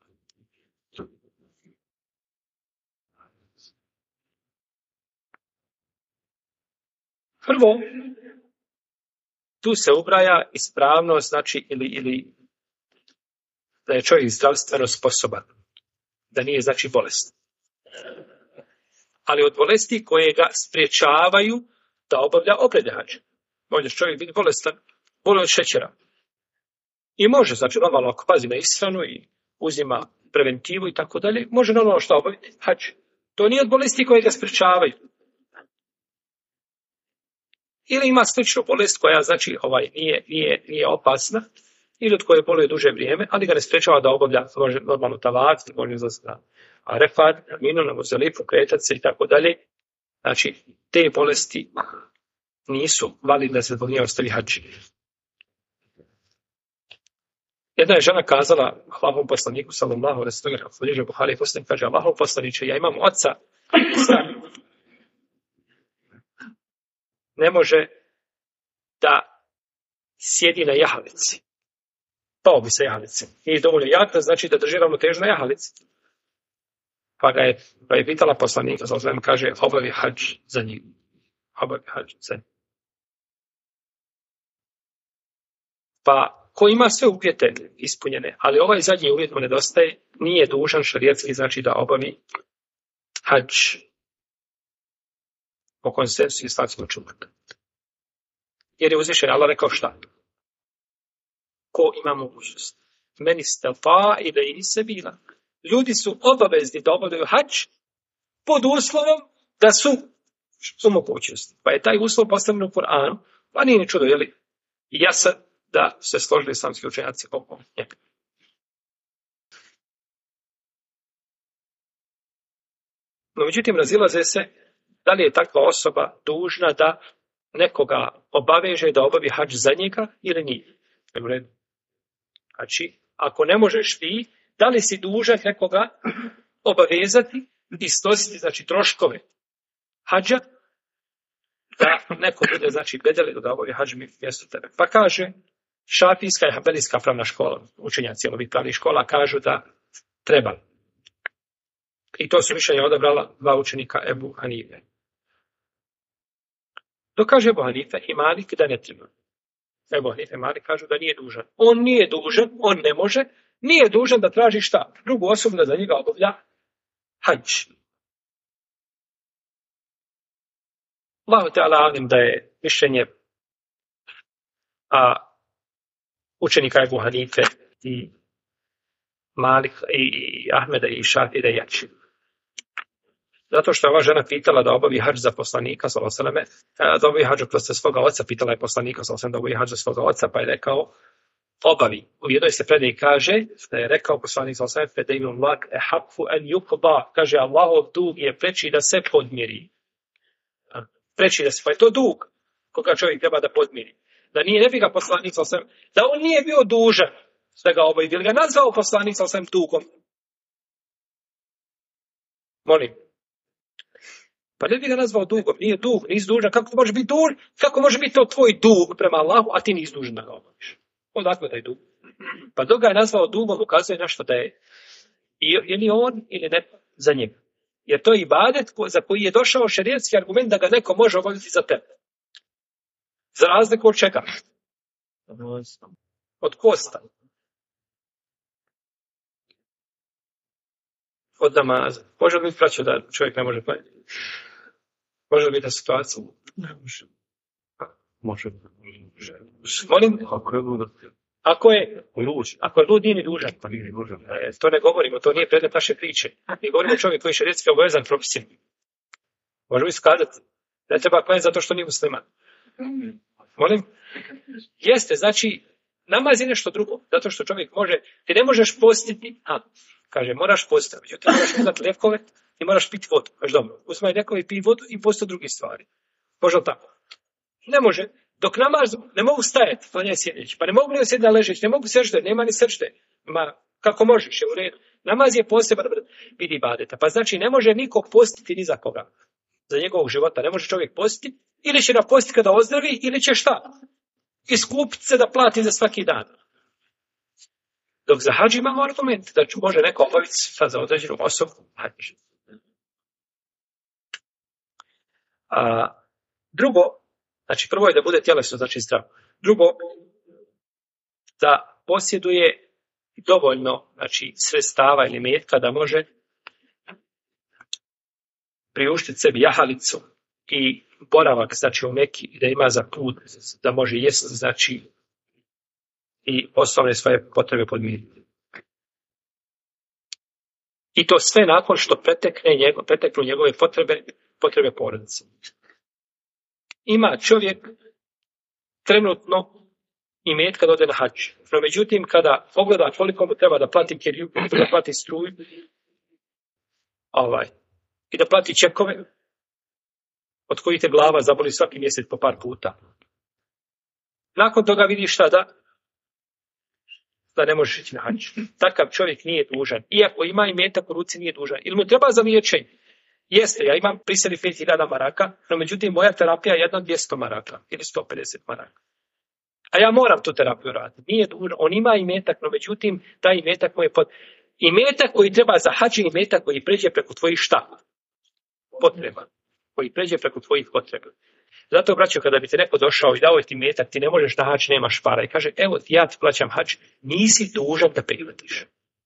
Prvo, tu se ubraja ispravnost, znači ili da je čovjek zdravstveno sposoban, da nije znači bolest. Ali od bolesti koje ga spriječavaju da obavlja obrede hadža. Može čovjek biti bolestan, bolje od šećera. I može, znači normalno ako pazi na ishranu i uzima preventivu i tako dalje, može normalno što obaviti hadž. To nije od bolesti koje ga spriječavaju. Ili ima sličnu bolest koja znači nije opasna, ili od koje boluje duže vrijeme, ali ga ne sprečava da obavlja, može normalno tavac, može izlaziti na arefat, na minu, na muzelifu, kretat se i tako dalje. Znači, te bolesti nisu validne da se zbog nje ostavi hadž. Jedna je žena kazala Allahovom poslaniku, sallallahu alejhi ve sellem, bliže Buhari, poslanik kaže: Allahov poslaniče, ja imam oca, ne može da sjedi na jahalici. Pao bi se jahalici. Nije dovoljno jak, da znači da drži ravnotežu na jahalici. Pa je pitala poslanika, kaže, obavi hadž za njih. Obavi hadž za njih. Pa ko ima sve uvjete ispunjene, ali ovaj zadnji uvjet mu nedostaje, nije dužan šarijatski, znači da obavi hadž po konsensu islamskog džumata. Jer je uzvišen Allah rekao šta? Ko ima mogućnost? Meni stata ilejhi sabila. Ljudi su obavezni da obavljaju hadž pod uslovom da su u mogućnosti. Pa je taj uslov postavljen u Kur'anu, pa nije ni čudo, jeli? Jasan da se složili islamski učenjaci oko njega. No, međutim, razilaze se da li je takva osoba dužna da nekoga obaveže da obavi hadž za njega ili nije. Znači, ako ne možeš ti, da li si dužan nekoga obavezati i stositi, znači, troškove hadža, da neko bude, znači, bedeli da obavi hadž mjesto tebe. Pa kaže, šafijska i hanbelijska pravna škola, učenjaci ovih pravnih škola kažu da treba. I to su mišljenje odabrala 2 učenika Ebu Hanife. Dok kaže Ebu Hanife i Malik da ne treba. Ebu Hanife i Malik kažu da nije dužan. On nije dužan, on ne može, nije dužan da traži šta? Drugu osobu da za njega obavlja hadž. Allahu te alim da je mišljenje učenika Ebu Hanife i Malik i Ahmeda i Šafida i jači. Zato što je ova žena pitala da obavi hadž za poslanika, da obavi hadž za svoga oca, pitala je poslanika, da obavi hadž za svoga oca, pa je rekao, obavi. U jednoj se predaji kaže, da je rekao poslanik, kaže, Allahov dug je preči da se podmiri. Preči da se, pa je to dug koga čovjek treba da podmiri. Da nije, ne bi ga poslanik, da on nije bio dužan da ga obavi, ili ga nazvao poslanik dugom. Molim. Pa ne bi ga nazvao dugom, nije dug, nisi dužan, kako može biti dug, kako može biti to tvoj dug prema Allahu, a ti nisi dužan da ga obaviš. Odakle da je dug? Pa dok ga je nazvao dugom, ukazuje na što da je ili on ili ne za njega. Jer to je ibadet za koji je došao šerijatski argument da ga neko može obaviti za tebe. Za razliku od čega? Od kosta. od namaza. Može li biti praćo da čovjek ne može klanjati? Može li biti ta situacija? Ne može. Može. Molim? Ako je lud. Ako je lud, nije ni dužan. Pa nije dužan. To ne govorimo, to nije predmet naše priče. Mi govorimo o čovjek koji je šerijetski obavezan propisima. Možemo iskazati da treba klanjati zato što nije musliman. Molim? Jeste, znači, namaz je nešto drugo. Zato što čovjek može, ti ne možeš postiti, kaže, moraš postiti. Međutim, moraš uzeti lijekove i moraš piti vodu. Kaže, dobro, uzmaj lijekove i pij vodu i posti druge stvari. Može li tako? Ne može. Dok namaz ne mogu stajati, to nije sjedeći. Pa ne mogu li sjediti na ležeći, ne mogu sežde, nema ni sršte. Kako možeš, je u redu. Namaz je poseban vid ibadeta. Pa znači, ne može niko postiti ni za koga. Za njegovog života ne može čovjek postiti. Ili će napostiti kada ozdravi, ili će šta? Iskupiti se da plati za svaki dan. Dok za hadž imamo argument da može neko obaviti sad za određenu osobu hadž. Drugo, znači prvo je da bude tjelesno, znači zdrav. Drugo, da posjeduje dovoljno, znači sredstava ili metka da može priuštiti sebi jahalicu i boravak, znači u Meki, da ima za put, da može jesti, znači i osnovne svoje potrebe podmiriti. I to sve nakon što preteknu njegove potrebe porodice. Ima čovjek trenutno imetka da ode na hadž. No međutim, kada pogleda koliko mu treba da plati kiriju, da plati struju, i da plati čekove, od kojih te glava zaboli svaki mjesec po par puta. Nakon toga vidi šta da ne možeš ići na hadž. Takav čovjek nije dužan. Iako ima imetak u ruci, nije dužan. Ili mu treba za liječenje? Jeste, ja imam pri sebi 5.000 maraka, no međutim moja terapija je jedno 200 maraka ili 150 maraka. A ja moram tu terapiju raditi. Nije dužan. On ima imetak, no međutim taj imetak mu je imetak koji treba za hadž je imetak koji pređe preko tvojih šta? Potreba. Koji pređe preko tvojih potreba. Zato, braćo, kada bi te neko došao i dao ti metak, ti ne možeš na hadž, nemaš para. I kaže, evo, ja ti plaćam hadž, nisi dužan da prihvatiš.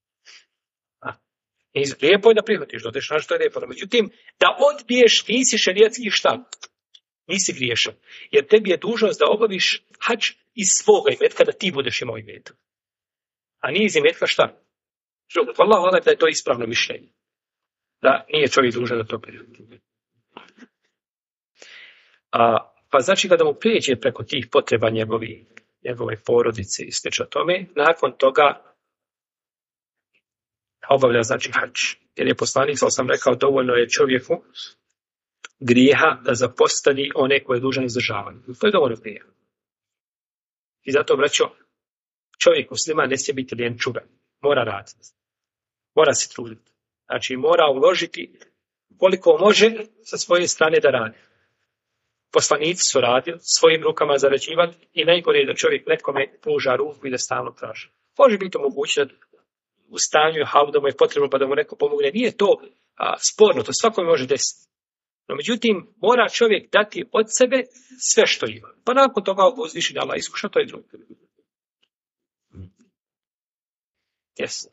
I lijepo je da prihvatiš, dodeš na što je lijepo. Međutim, da odbiješ, nisi šerijatski šta? Nisi griješan. Jer tebi je dužnost da obaviš hadž iz svoga imetka, da ti budeš imao imetak. A nije iz imetka šta? Hvala da je to ispravno mišljenje. Da nije čovjek dužan da to prihvati. Pa znači kada mu prijeđe preko tih potreba njegove porodice i slično tome, nakon toga obavlja znači hadž. Jer je poslanik, sam rekao, dovoljno je čovjeku grijeha da zapostavi one koje je dužan izdržavati. To je dovoljno grijeha. I zato, braćo, čovjek musliman ne smije biti lijenčuga. Mora raditi. Mora se truditi. Znači mora uložiti koliko može sa svoje strane da radi. Poslanici su radili, svojim rukama zarađivati i najgore je da čovjek nekome pruža ruku i da stalno traži. Može biti moguće da u stanju je da mu je potrebno pa da mu neko pomogne. Nije to sporno, to svakome može desiti. No međutim, mora čovjek dati od sebe sve što ima. Pa nakon toga uzvišenje Allah iskuša, to je drugo. Yes.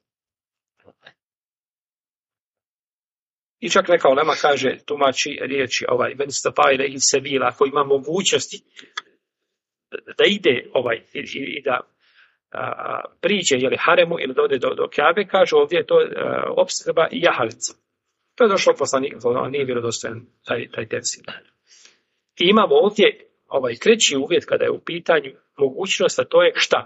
I čak neka ulema kaže, tumači riječi Venistafaj ili Sevila, ako ima mogućnosti da ide i da priđe haremu ili da ode do Kjabe, kaže ovdje je to opskrba i jahalica. To je došlo poslanik, nije vjerodostojan taj tefsir. I imamo ovdje treći uvjet kada je u pitanju mogućnost, a to je šta?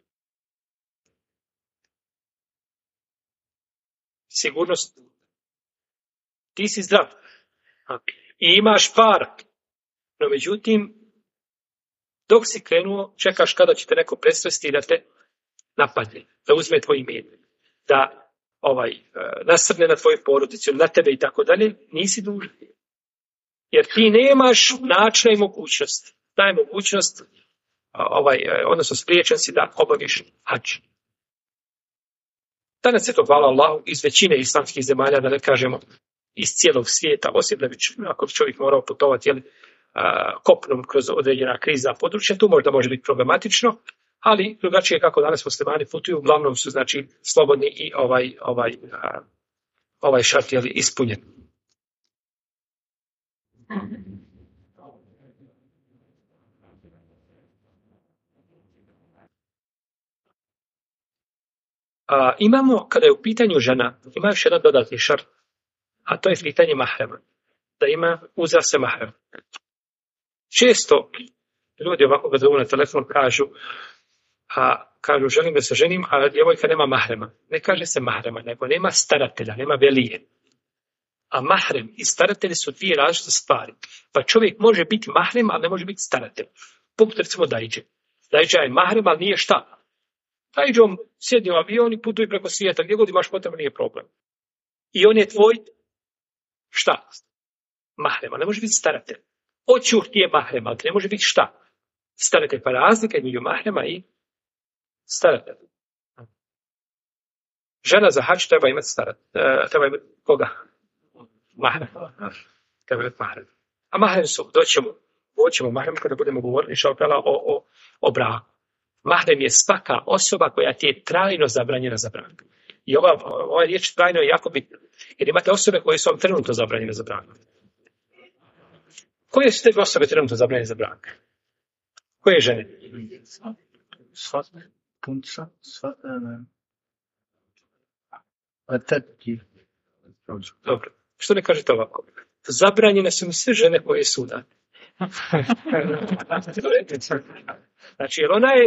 Sigurnost. Ti si zdrav. I imaš par. No međutim, dok si krenuo, čekaš kada će te neko presresti da te napadne, da uzme tvoj imetak, da nasrne na tvoju porodicu, na tebe i tako dalje, nisi dužan. Jer ti nemaš načina i mogućnost. Ta je mogućnost, odnosno spriječen si da obaviš hadž. Danas je to, hvala Allahu, iz većine islamskih zemalja, da ne kažemo iz cijelog svijeta, osim da bi ako čovjek morao putovati kopnom kroz određena kriza područja, tu možda može biti problematično, ali drugačije kako danas muslimani putuju, uglavnom su znači slobodni i ovaj šart je li ispunjen. Imamo, kada je u pitanju žena, ima još jedan dodatni šart, a to je pitanje mahrema. Da ima uza se mahrem. Često ljudi ovako kad zovu na telefon kažu želim da se ženim, a djevojka nema mahrema. Ne kaže se mahrema, nego nema staratelja, nema velije. A mahrem i staratelj su dvije različite stvari. Pa čovjek može biti mahrem, ali ne može biti staratelj. Poput recimo Dajđe. Dajđa je mahrem, ali nije šta. Dajđom sjedi u avion i putuje preko svijeta. Gdje god imaš potrebu, nije problem. I on je tvoj šta? Mahrem, ali ne može biti staratelj. Oćuh ti je mahrem, ali ne može biti šta? Staratelj. Pa razlika između mahrema i staratelj. Žena za hač treba imati treba imati koga? Mahrem. Treba imati mahrem. A mahrem su, doćemo mahrem kada budemo govorili o braku. Mahrem je svaka osoba koja ti je trajno zabranjena za brak. I ova riječ trajno je jako bitna. Jer imate osobe koje su vam trenutno zabranjene za brak. Koje su te osobe trenutno zabranjene za brak? Koje žene? Punca, Dobro. Što ne kažete ovako? Zabranjene su mi sve žene koje su udate. Znači,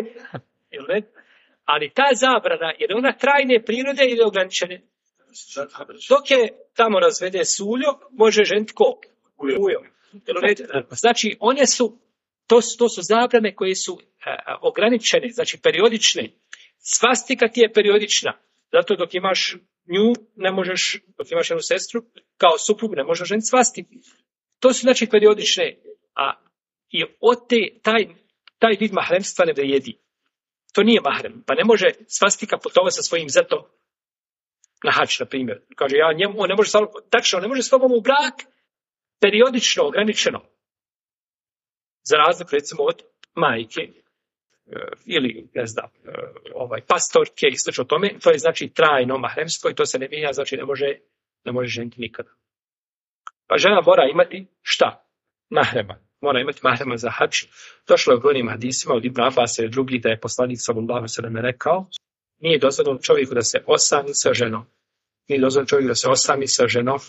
ali ta zabrana, je ona trajne prirode ili ograničene? Dok je tamo razvede suljo, može ženiti ko? Ujo. Znači, to su zabrane koje su ograničene, znači periodične. Svastika ti je periodična. Zato dok imaš nju, ne možeš, dok imaš jednu sestru, kao suprug ne možeš ženiti svastiku. To su znači periodične. I taj vid mahremstva ne vrijedi. To nije mahrem. Pa ne može svastika putovati sa svojim zetom na hač, na primjer. Kaže, on ne može tačno, ne može s tobom u brak, periodično, ograničeno. Za razliku, recimo, od majke, ili, ne znam, pastorke i slično tome, to je znači trajno mahremstvo i to se ne mijenja, znači ne može ženiti nikada. Pa žena mora imati šta? Mahrema. Mora imati mahrema za hadž. Došlo je u brojnim hadisima od Ibn Abasa i drugih da je poslanik sallallahu alejhi ve sellem rekao: nije dozvoljeno čovjeku da se osami sa ženom. Nije dozvoljeno čovjeku da se osami sa ženom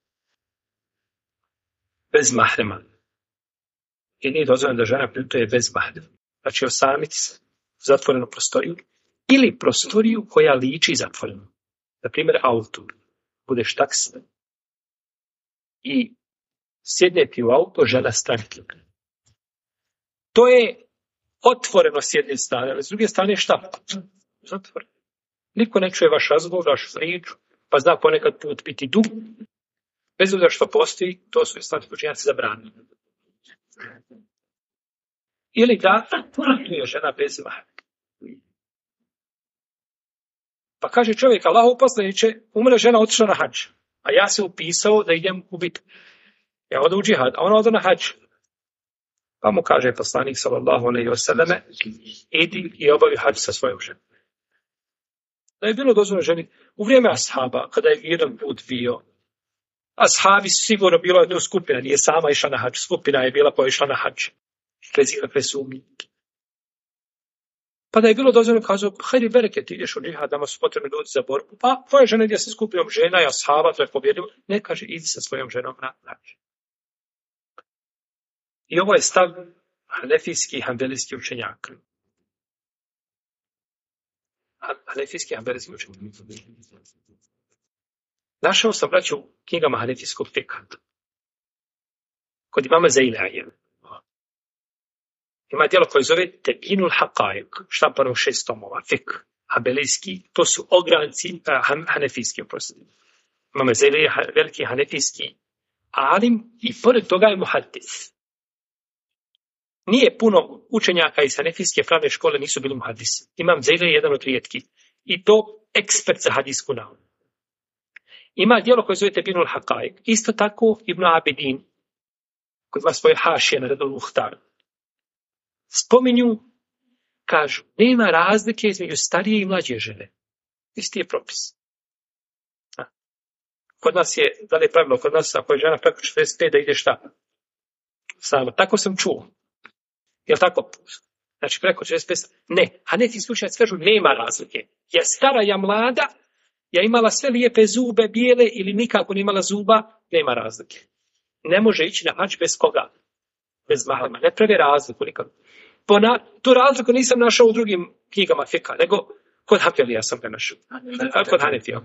bez mahrema. I nije dozvoljeno da žena putuje bez mahrema. Znači osamiti se u zatvorenu prostoriju ili prostoriju koja liči zatvorenu. Na primjer auto. Budeš taksi i sjedneti u auto, žena stranke. To je otvoreno s jedne strane, ali s druge strane šta? Zatvoreno. Niko ne čuje vaš razgovor, vašu priču, pa zna ponekad put biti dug. Bez obzira što postoji, to su islamski učenjaci zabranili. Ili da je žena bez mahrema. Pa kaže čovjek, Allahov poslaniče, umre žena, otišla na hadž, a ja se upisao da idem u bitku. Ja odu u džihad, a ona odu na hadž. Pa mu kaže poslanik sallallahu alejhi ve selleme, idi i obavi hadž sa svojom ženom. Da je bilo dozvoljeno ženi u vrijeme ashaba, kada je jedan put bio, ashabi sigurno bilo je to skupina, nije sama išla na hadž, skupina je bila koja išla na hadž. Bez ikakve sumnje. Pa da je bilo dozvoljeno, kazao, hajde bereket, ideš u džihad, nama su potrebni ljudi za borbu. Pa tvoja žena gdje se skupijom žena i ashaba, to je pobjedilo. Ne kaže, idi sa svojom ženom na hadž. I ovo je stav hanefijskih i hanbelijskih učenjaka. Hanefijskih i hanbelijskih učenjaka. Našao sam, braću, u knjigama hanefijskog fika. Kod imama Zailaja. Ima djelo koje zove Tebinul Haqaiq, štampano u 6 tomova, fik, hanbelijski, to su ogranci hanefijski, oprostite. Imamo Zailaja, veliki hanefijski alim i pored toga je muhaddis. Nije puno učenjaka iz hanefijske pravne škole nisu bili muhaddisi. Imam Zailaja jedan od rijetkih. I to ekspert za hadijsku nauku. Ima djelo koje zove Tebinul Haqaiq. Isto tako Ibn Abidin, koji ima svoje hašije na Redul Muhtar. Spominju, kažu, nema razlike između starije i mlađe žene. Isti je propis. kod nas je, da li je pravilo, kod nas ako je žena preko 45 da ide šta? Sama. Tako sam čuo. Jel tako? Znači preko 45. Ne, Hanefi slučajac kažu nema razlike. Ja stara, ja mlada, ja imala sve lijepe zube, bijele ili nikako nimala zuba, nema razlike. Ne može ići na hadž bez koga? Bez mahrema. Ne pravi razliku nikako. Tu razliku nisam našao u drugim knjigama fika, nego kod Hanbelija sam ga našao. Kod Hanefija.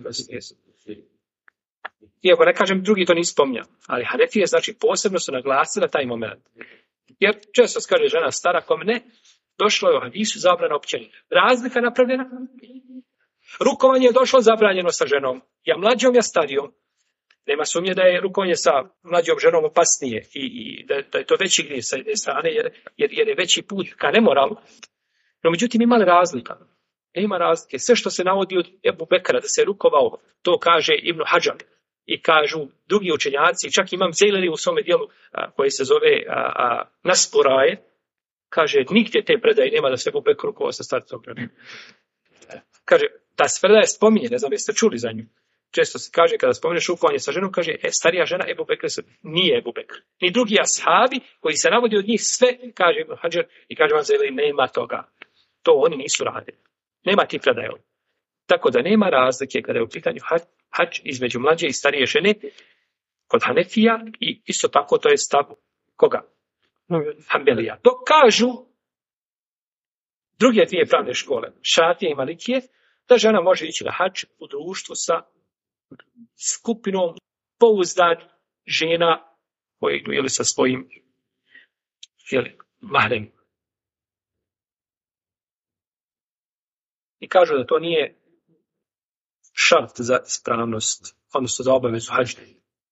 Iako ne kažem, drugi to nisu spominjao. Ali Hanefije, znači, posebno su naglasili taj moment. Jer često kaže žena stara, kom ne, došlo je u hadisu zabrana općenito. Razlika napravljena. Rukovanje je došlo zabranjeno sa ženom. Ja mlađom, ja starijom. Nema sumnje da je rukovanje sa mlađom ženom opasnije i da je to veći grijeh sa jedne strane, jer je veći put ka nemoralu. No, međutim, ima li razlika? Ima razlike. Sve što se navodi od Ebu Bekra da se rukovao, to kaže Ibn Hadžar. I kažu drugi učenjaci, čak imam Zejleri u svome dijelu koji se zove Naspuraje, kaže, nigdje te predaje nema da se Ebu Bekr rukovao sa staricom ženom. Kaže, ta predaja spominje, ne znam jeste čuli za nju. Često se kaže, kada spomeneš rukovanje sa ženom, kaže, starija žena Ebu Bekr nije Ebu Bekr. Ni drugi ashabi koji se navodi od njih sve, kaže Ibn Hadžar i kaže vam Zejleri, nema toga. To oni nisu radili. Nema ti predaja. Tako da nema razlike kada je u pitanju hadž između mlađe i starije žene kod Hanefija i isto tako to je stav koga? Hanbelija. Dok kažu druge dvije pravne škole, Šafije i Malikije, da žena može ići na hadž u društvu sa skupinom pouzdanih žena koje idu ili sa svojim mahrem. I kažu da to nije šart za ispravnost, odnosno za obavezu hadža.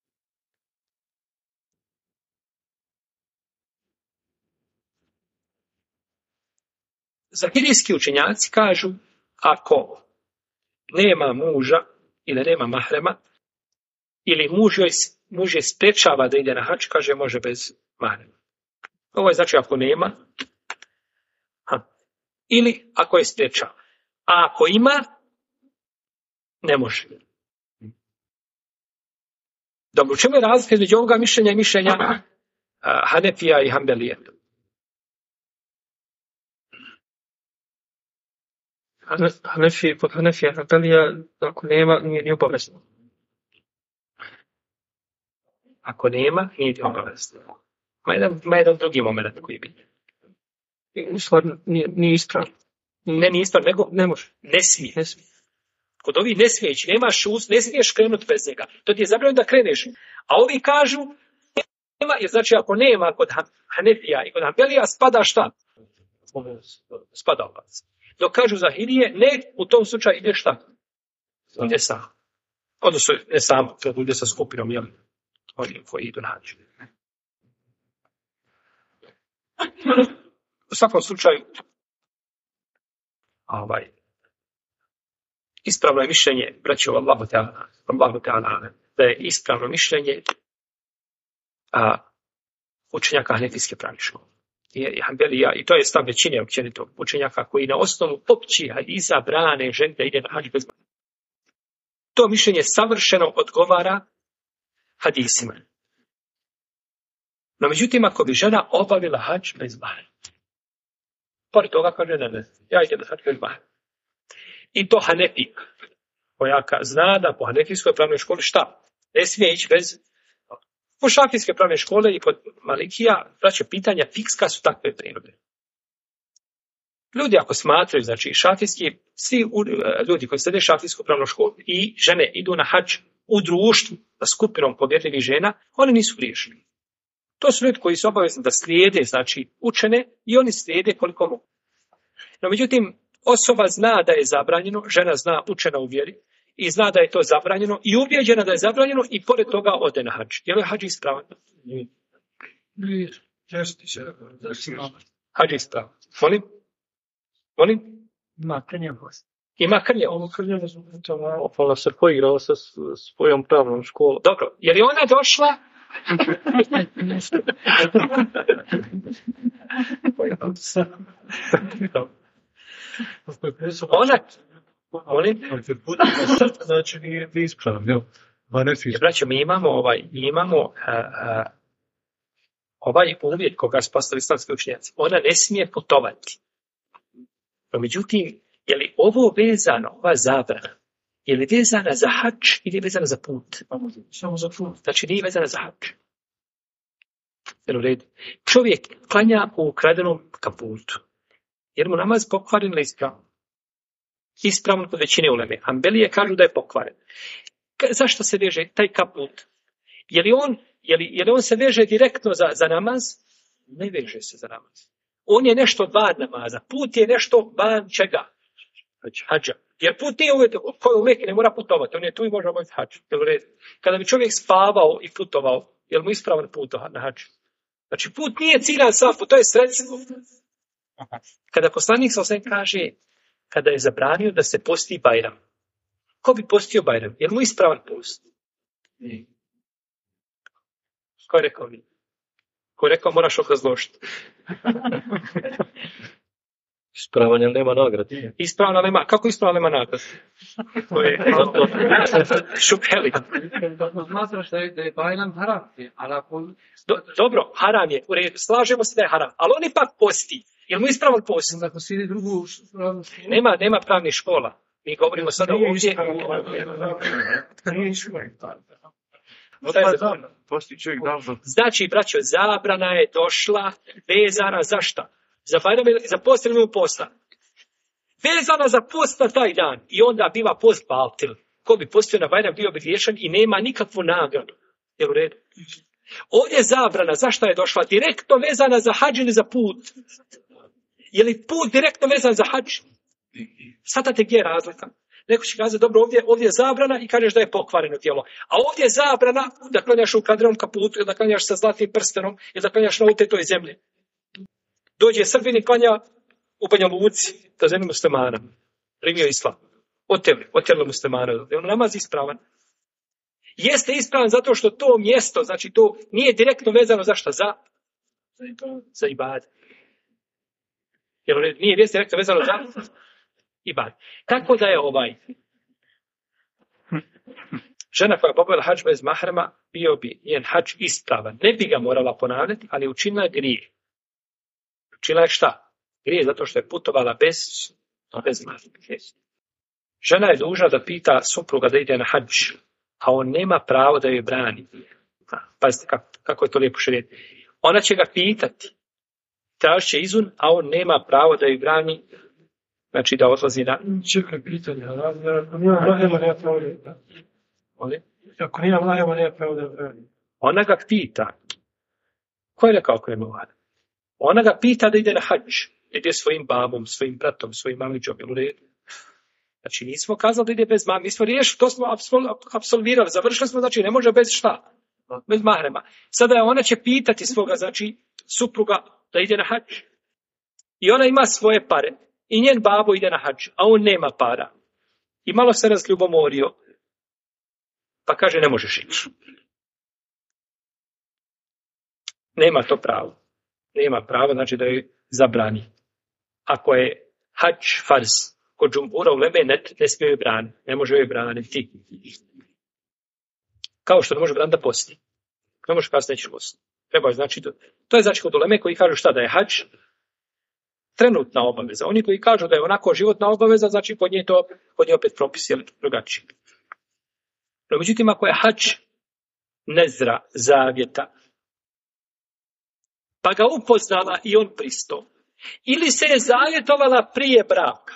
Zahirijski učenjaci kažu, ako nema muža ili nema mahrema, ili muž je sprečava da ide na hadž, kaže može bez mahrema. Ovo je znači ako nema, ili ako je sprečava. A ako ima, ne može. Dobro, u čemu je razlika između ovoga mišljenja i mišljenja Hanefija i Hanbelije? Kod Hanefija i Hanbelija, ako nema, nije ni obavezno. Ako nema, nije ni obavezno. Ma jedan drugi moment koji bi. U stvari, nije ispravno. Nije ispravno, nego ne može. Ne smije. Kod ovih ne smije ići, ne smiješ krenuti bez njega. To ti je zabranjeno da kreneš. A ovi kažu, nema, jer znači ako nema kod Hanefija i kod Hanbelija, spada šta? Spada obavezno. Dok kažu Zahirije, ne, u tom slučaju ide šta? Ide sam. Odnosno, ne sam, to ide sa skupinom, jel? Oni koji idu na hadž. U svakom slučaju, ispravno je mišljenje, braćo Allahu Teala, da je ispravno mišljenje učenjaka Hanefijske pravne škole. I to je stav većine općenito učenjaka koji na osnovu općih hadisa brane ženi da ide na hadž bez mahrema. To mišljenje savršeno odgovara hadisima. No međutim, ako bi žena obavila hadž bez mahrema, pored toga kaže ne, ja idem na hadž bez mahrema. I to Hanefi, koja zna da po Hanefijskoj pravnoj školi šta? Ne smije ići bez. Po Šafijske pravne škole i kod Malikija, braće, pitanja fikska su takve prirode. Ljudi ako smatraju, znači šafijski, svi ljudi koji slijede Šafijsku pravnu školu i žene idu na hadž u društvu sa skupinom povjerljivih žena, oni nisu griješni. To su ljudi koji su obavezni da slijede, znači učene, i oni slijede koliko mogu. No međutim, osoba zna da je zabranjeno, žena zna, učena u vjeri, i zna da je to zabranjeno, i ubijeđena da je zabranjeno, i pored toga ode na hadž. Je li hadž ispravan? Hadž ispravan. Molim? Ima krnjavost. Ima krnjavost. Ovo krnjavost, ona se poigrala sa svojom pravnom školom. Dobro, je li ona došla? Ona, znači nije ispravan, jel? Braćo, mi imamo ovaj uvjet koga su postavili islamski učenjaci. Ona ne smije putovati. No, međutim, je li ovo vezano, ova zabrana, je li vezana za hadž ili je vezana za put? Samo za put. Znači, nije vezana za hadž. Čovjek klanja u ukradenom kaputu. Jer mu namaz pokvaren ili ispravno? Ispravno kod većine uleme. Hanbelije kažu da je pokvaren. Zašto se veže taj kaput? Je li on se veže direktno za namaz? Ne veže se za namaz. On je nešto van namaza. Put je nešto van čega? Hadža. Jer put nije uvijek koji u Meki ne mora putovati. On je tu i može obaviti hadž. Kada bi čovjek spavao i putovao, je li mu ispravan put na hadž? Znači put nije ciljan sam put, to je sredstvo. Kada poslanik sa osam kaže, kada je zabranio da se posti Bajram. Ko bi postio Bajram? Je li mu ispravan post? Ko je rekao mi? Ko je rekao moraš obrazložiti? Ispravan, ali nema nagrade. Ispravan, ali nema. Kako ispravan, nema nagrade? To je šupheli. Smatraš da je Bajram haram. Dobro, haram je. U redu, slažemo se da je haram. Ali on ipak posti. Je li mu ispravan post? Ako si ide drugu... Nema pravnih škola. Mi govorimo sada ovdje. Znači, braćo, zabrana je došla vezana za šta? Za Bajram ili za post ili mu posta? Vezana za post na taj dan. I onda biva post baltil. Ko bi postio na Bajram bio bi griješan i nema nikakvu nagradu. Jel u redu? Ovdje je zabrana. Zašto je došla? Direktno vezana za hadž ili za put? Je li put direktno vezan za hadž? Svatate gdje je razlika? Neko će kazati, dobro, ovdje je zabrana i kažeš da je pokvareno tijelo. A ovdje je zabrana da klanjaš u kadrenom kaputu, ili da klanjaš sa zlatnim prstenom, ili da klanjaš na utetoj zemlji. Dođe Srbin i klanja u Banja Luci, da zemlji muslimana. Primio islam. Otjerli muslimana. Je on namaz ispravan? Jeste ispravan zato što to mjesto, znači to nije direktno vezano za šta? Za ibadet. Jer nije direktno vezano za ibadet. Tako da je žena koja je obavila hadž bez mahrema, bio bi njen hadž ispravan. Ne bi ga morala ponavljati, ali učinila grije. Učinila je šta? Grije zato što je putovala bez mahrema. Žena je dužna da pita supruga da ide na hadž, a on nema pravo da joj brani. Pazite kako je to lijepo šerijat. Ona će ga pitati, tražit će izun, a on nema pravo da joj brani, znači da odlazi na... Čekaj, pitanje, ako nije Vlahema, nema pravo da brani. Ako nije Vlahema, nema pravo da brani. Ona ga pita. Ko je rekao ako nema Vlahema? Ona ga pita da ide na hadž. Ide svojim babom, svojim bratom, svojim mamićom, jel u redu? Znači nismo kazali da ide bez mami, mi smo riješili, to smo apsolvirali, završili smo, znači ne može bez šta? Bez mahrema. Sada ona će pitati svoga, znači, supruga da ide na hadž. I ona ima svoje pare. I njen babo ide na hadž, a on nema para. I malo se razljubomorio. Pa kaže, ne možeš ići. Nema to pravo. Nema pravo, znači da joj zabrani. Ako je hadž farz, kod džumbura uleme ne smije joj braniti. Ne može joj braniti. Kao što ne može braniti da posti. Ne može kazati nećeš posti. Treba znači to je znači kod uleme koji kažu šta da je hadž trenutna obaveza. Oni koji kažu da je onako životna obaveza, znači kod nje opet propis je drugačiji. No, međutim, ako je hadž nezra, zavjeta, pa ga upoznala i on pristao, ili se je zavjetovala prije braka,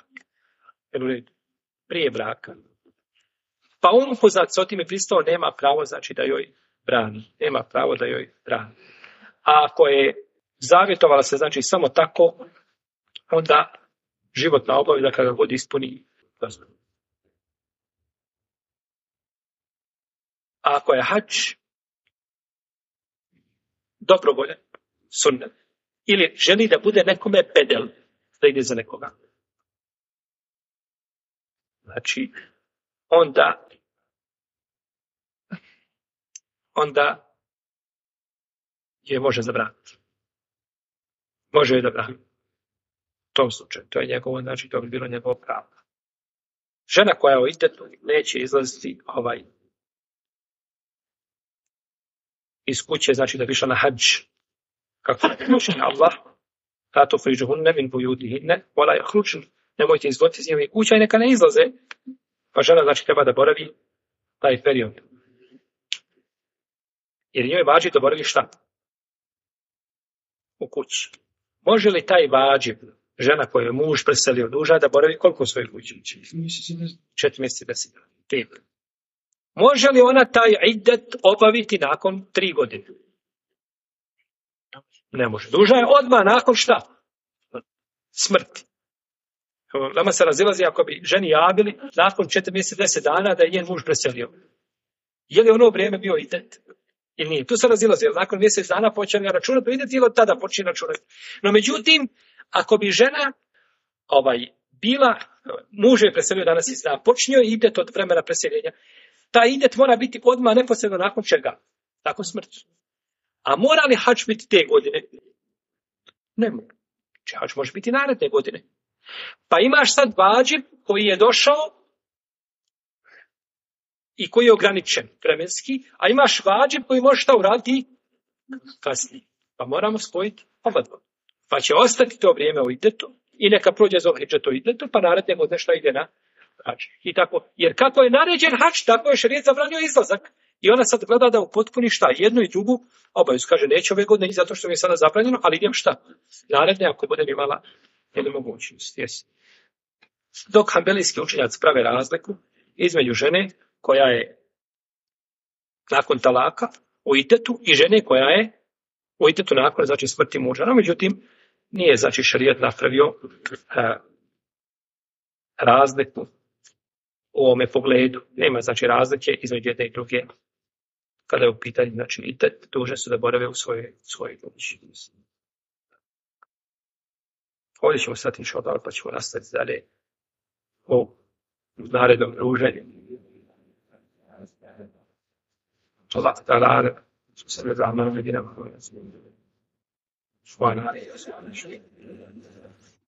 prije braka, pa on upoznat s otim i pristao, nema pravo znači da joj brani. Nema pravo da joj brani. A ako je zavjetovala se znači samo tako, onda životna obaveza kada god ispuni. A ako je hadž dobrovoljan, sunnet, ili želi da bude nekome bedel, da ide za nekoga, znači onda je može zabraniti. Može je zabraniti. U tom slučaju, to je njegovo, znači to bi bilo njegovo pravo. Žena koja o itetu neće izlaziti iz kuće, znači da bi išla na hadž. Kako je Allah, la tukhrijuhunna min buyutihinna wa la yakhrujun. Nemojte izvoditi iz njihovih kuća i neka ne izlaze. Pa žena znači treba da boravi taj period. Jer njoj vađi da boravi šta? U kući. Može li taj vađib, žena koju je muž preselio, duža da boravi koliko u svojoj kući? 4 mjeseca 10 dana. Može li ona taj iddet obaviti nakon 3 godine? Ne može. Duža je odmah nakon šta? Smrti. Nama se razilazi ako bi ženi javili nakon 4 mjeseca 10 dana da je njen muž preselio. Je li ono vrijeme bio iddet? Ili nije? Tu se razilazi. Nakon mjesec dana počeli računati do iddet ili od tada počinje računati. No međutim, ako bi žena bila, muž je preselio danas i zna, počinio je iddet od vremena preseljenja. Taj iddet mora biti odmah neposredno nakon čega? Nakon smrti. A mora li hadž biti te godine? Ne mora. Znači, hadž može biti naredne godine. Pa imaš sad vađib koji je došao i koji je ograničen vremenski, a imaš vađib koji može šta uraditi kasnije. Pa moramo spojiti oba dva. Pa će ostati to vrijeme u iddetu i neka prođe Zulhidžet u iddetu, pa naredne godine šta ide na hadž. I tako, jer kako je naređen hadž, tako je šerijat zabranio izlazak. I ona sad gleda da upotpuni šta? Jednu i drugu obavezu. Kaže, neće ove godine zato što mi je sada zabranjeno, ali idem šta? Naredne ako budem imala jednu mogućnost. Yes. Dok hambelijski učenjaci prave razliku između žene koja je nakon talaka u iddetu i žene koja je u iddetu nakon, znači smrti muža. No, međutim, nije znači šerijat napravio razliku u ovome pogledu. Nema znači razlike između jedne i druge. Kada je u pitanju, znači iddet, dužne su da borave u svojoj kući. Ovdje ćemo stati inšallah, pa ćemo nastaviti dalje u narednom druženju. Allah ta'ala, se ne znam,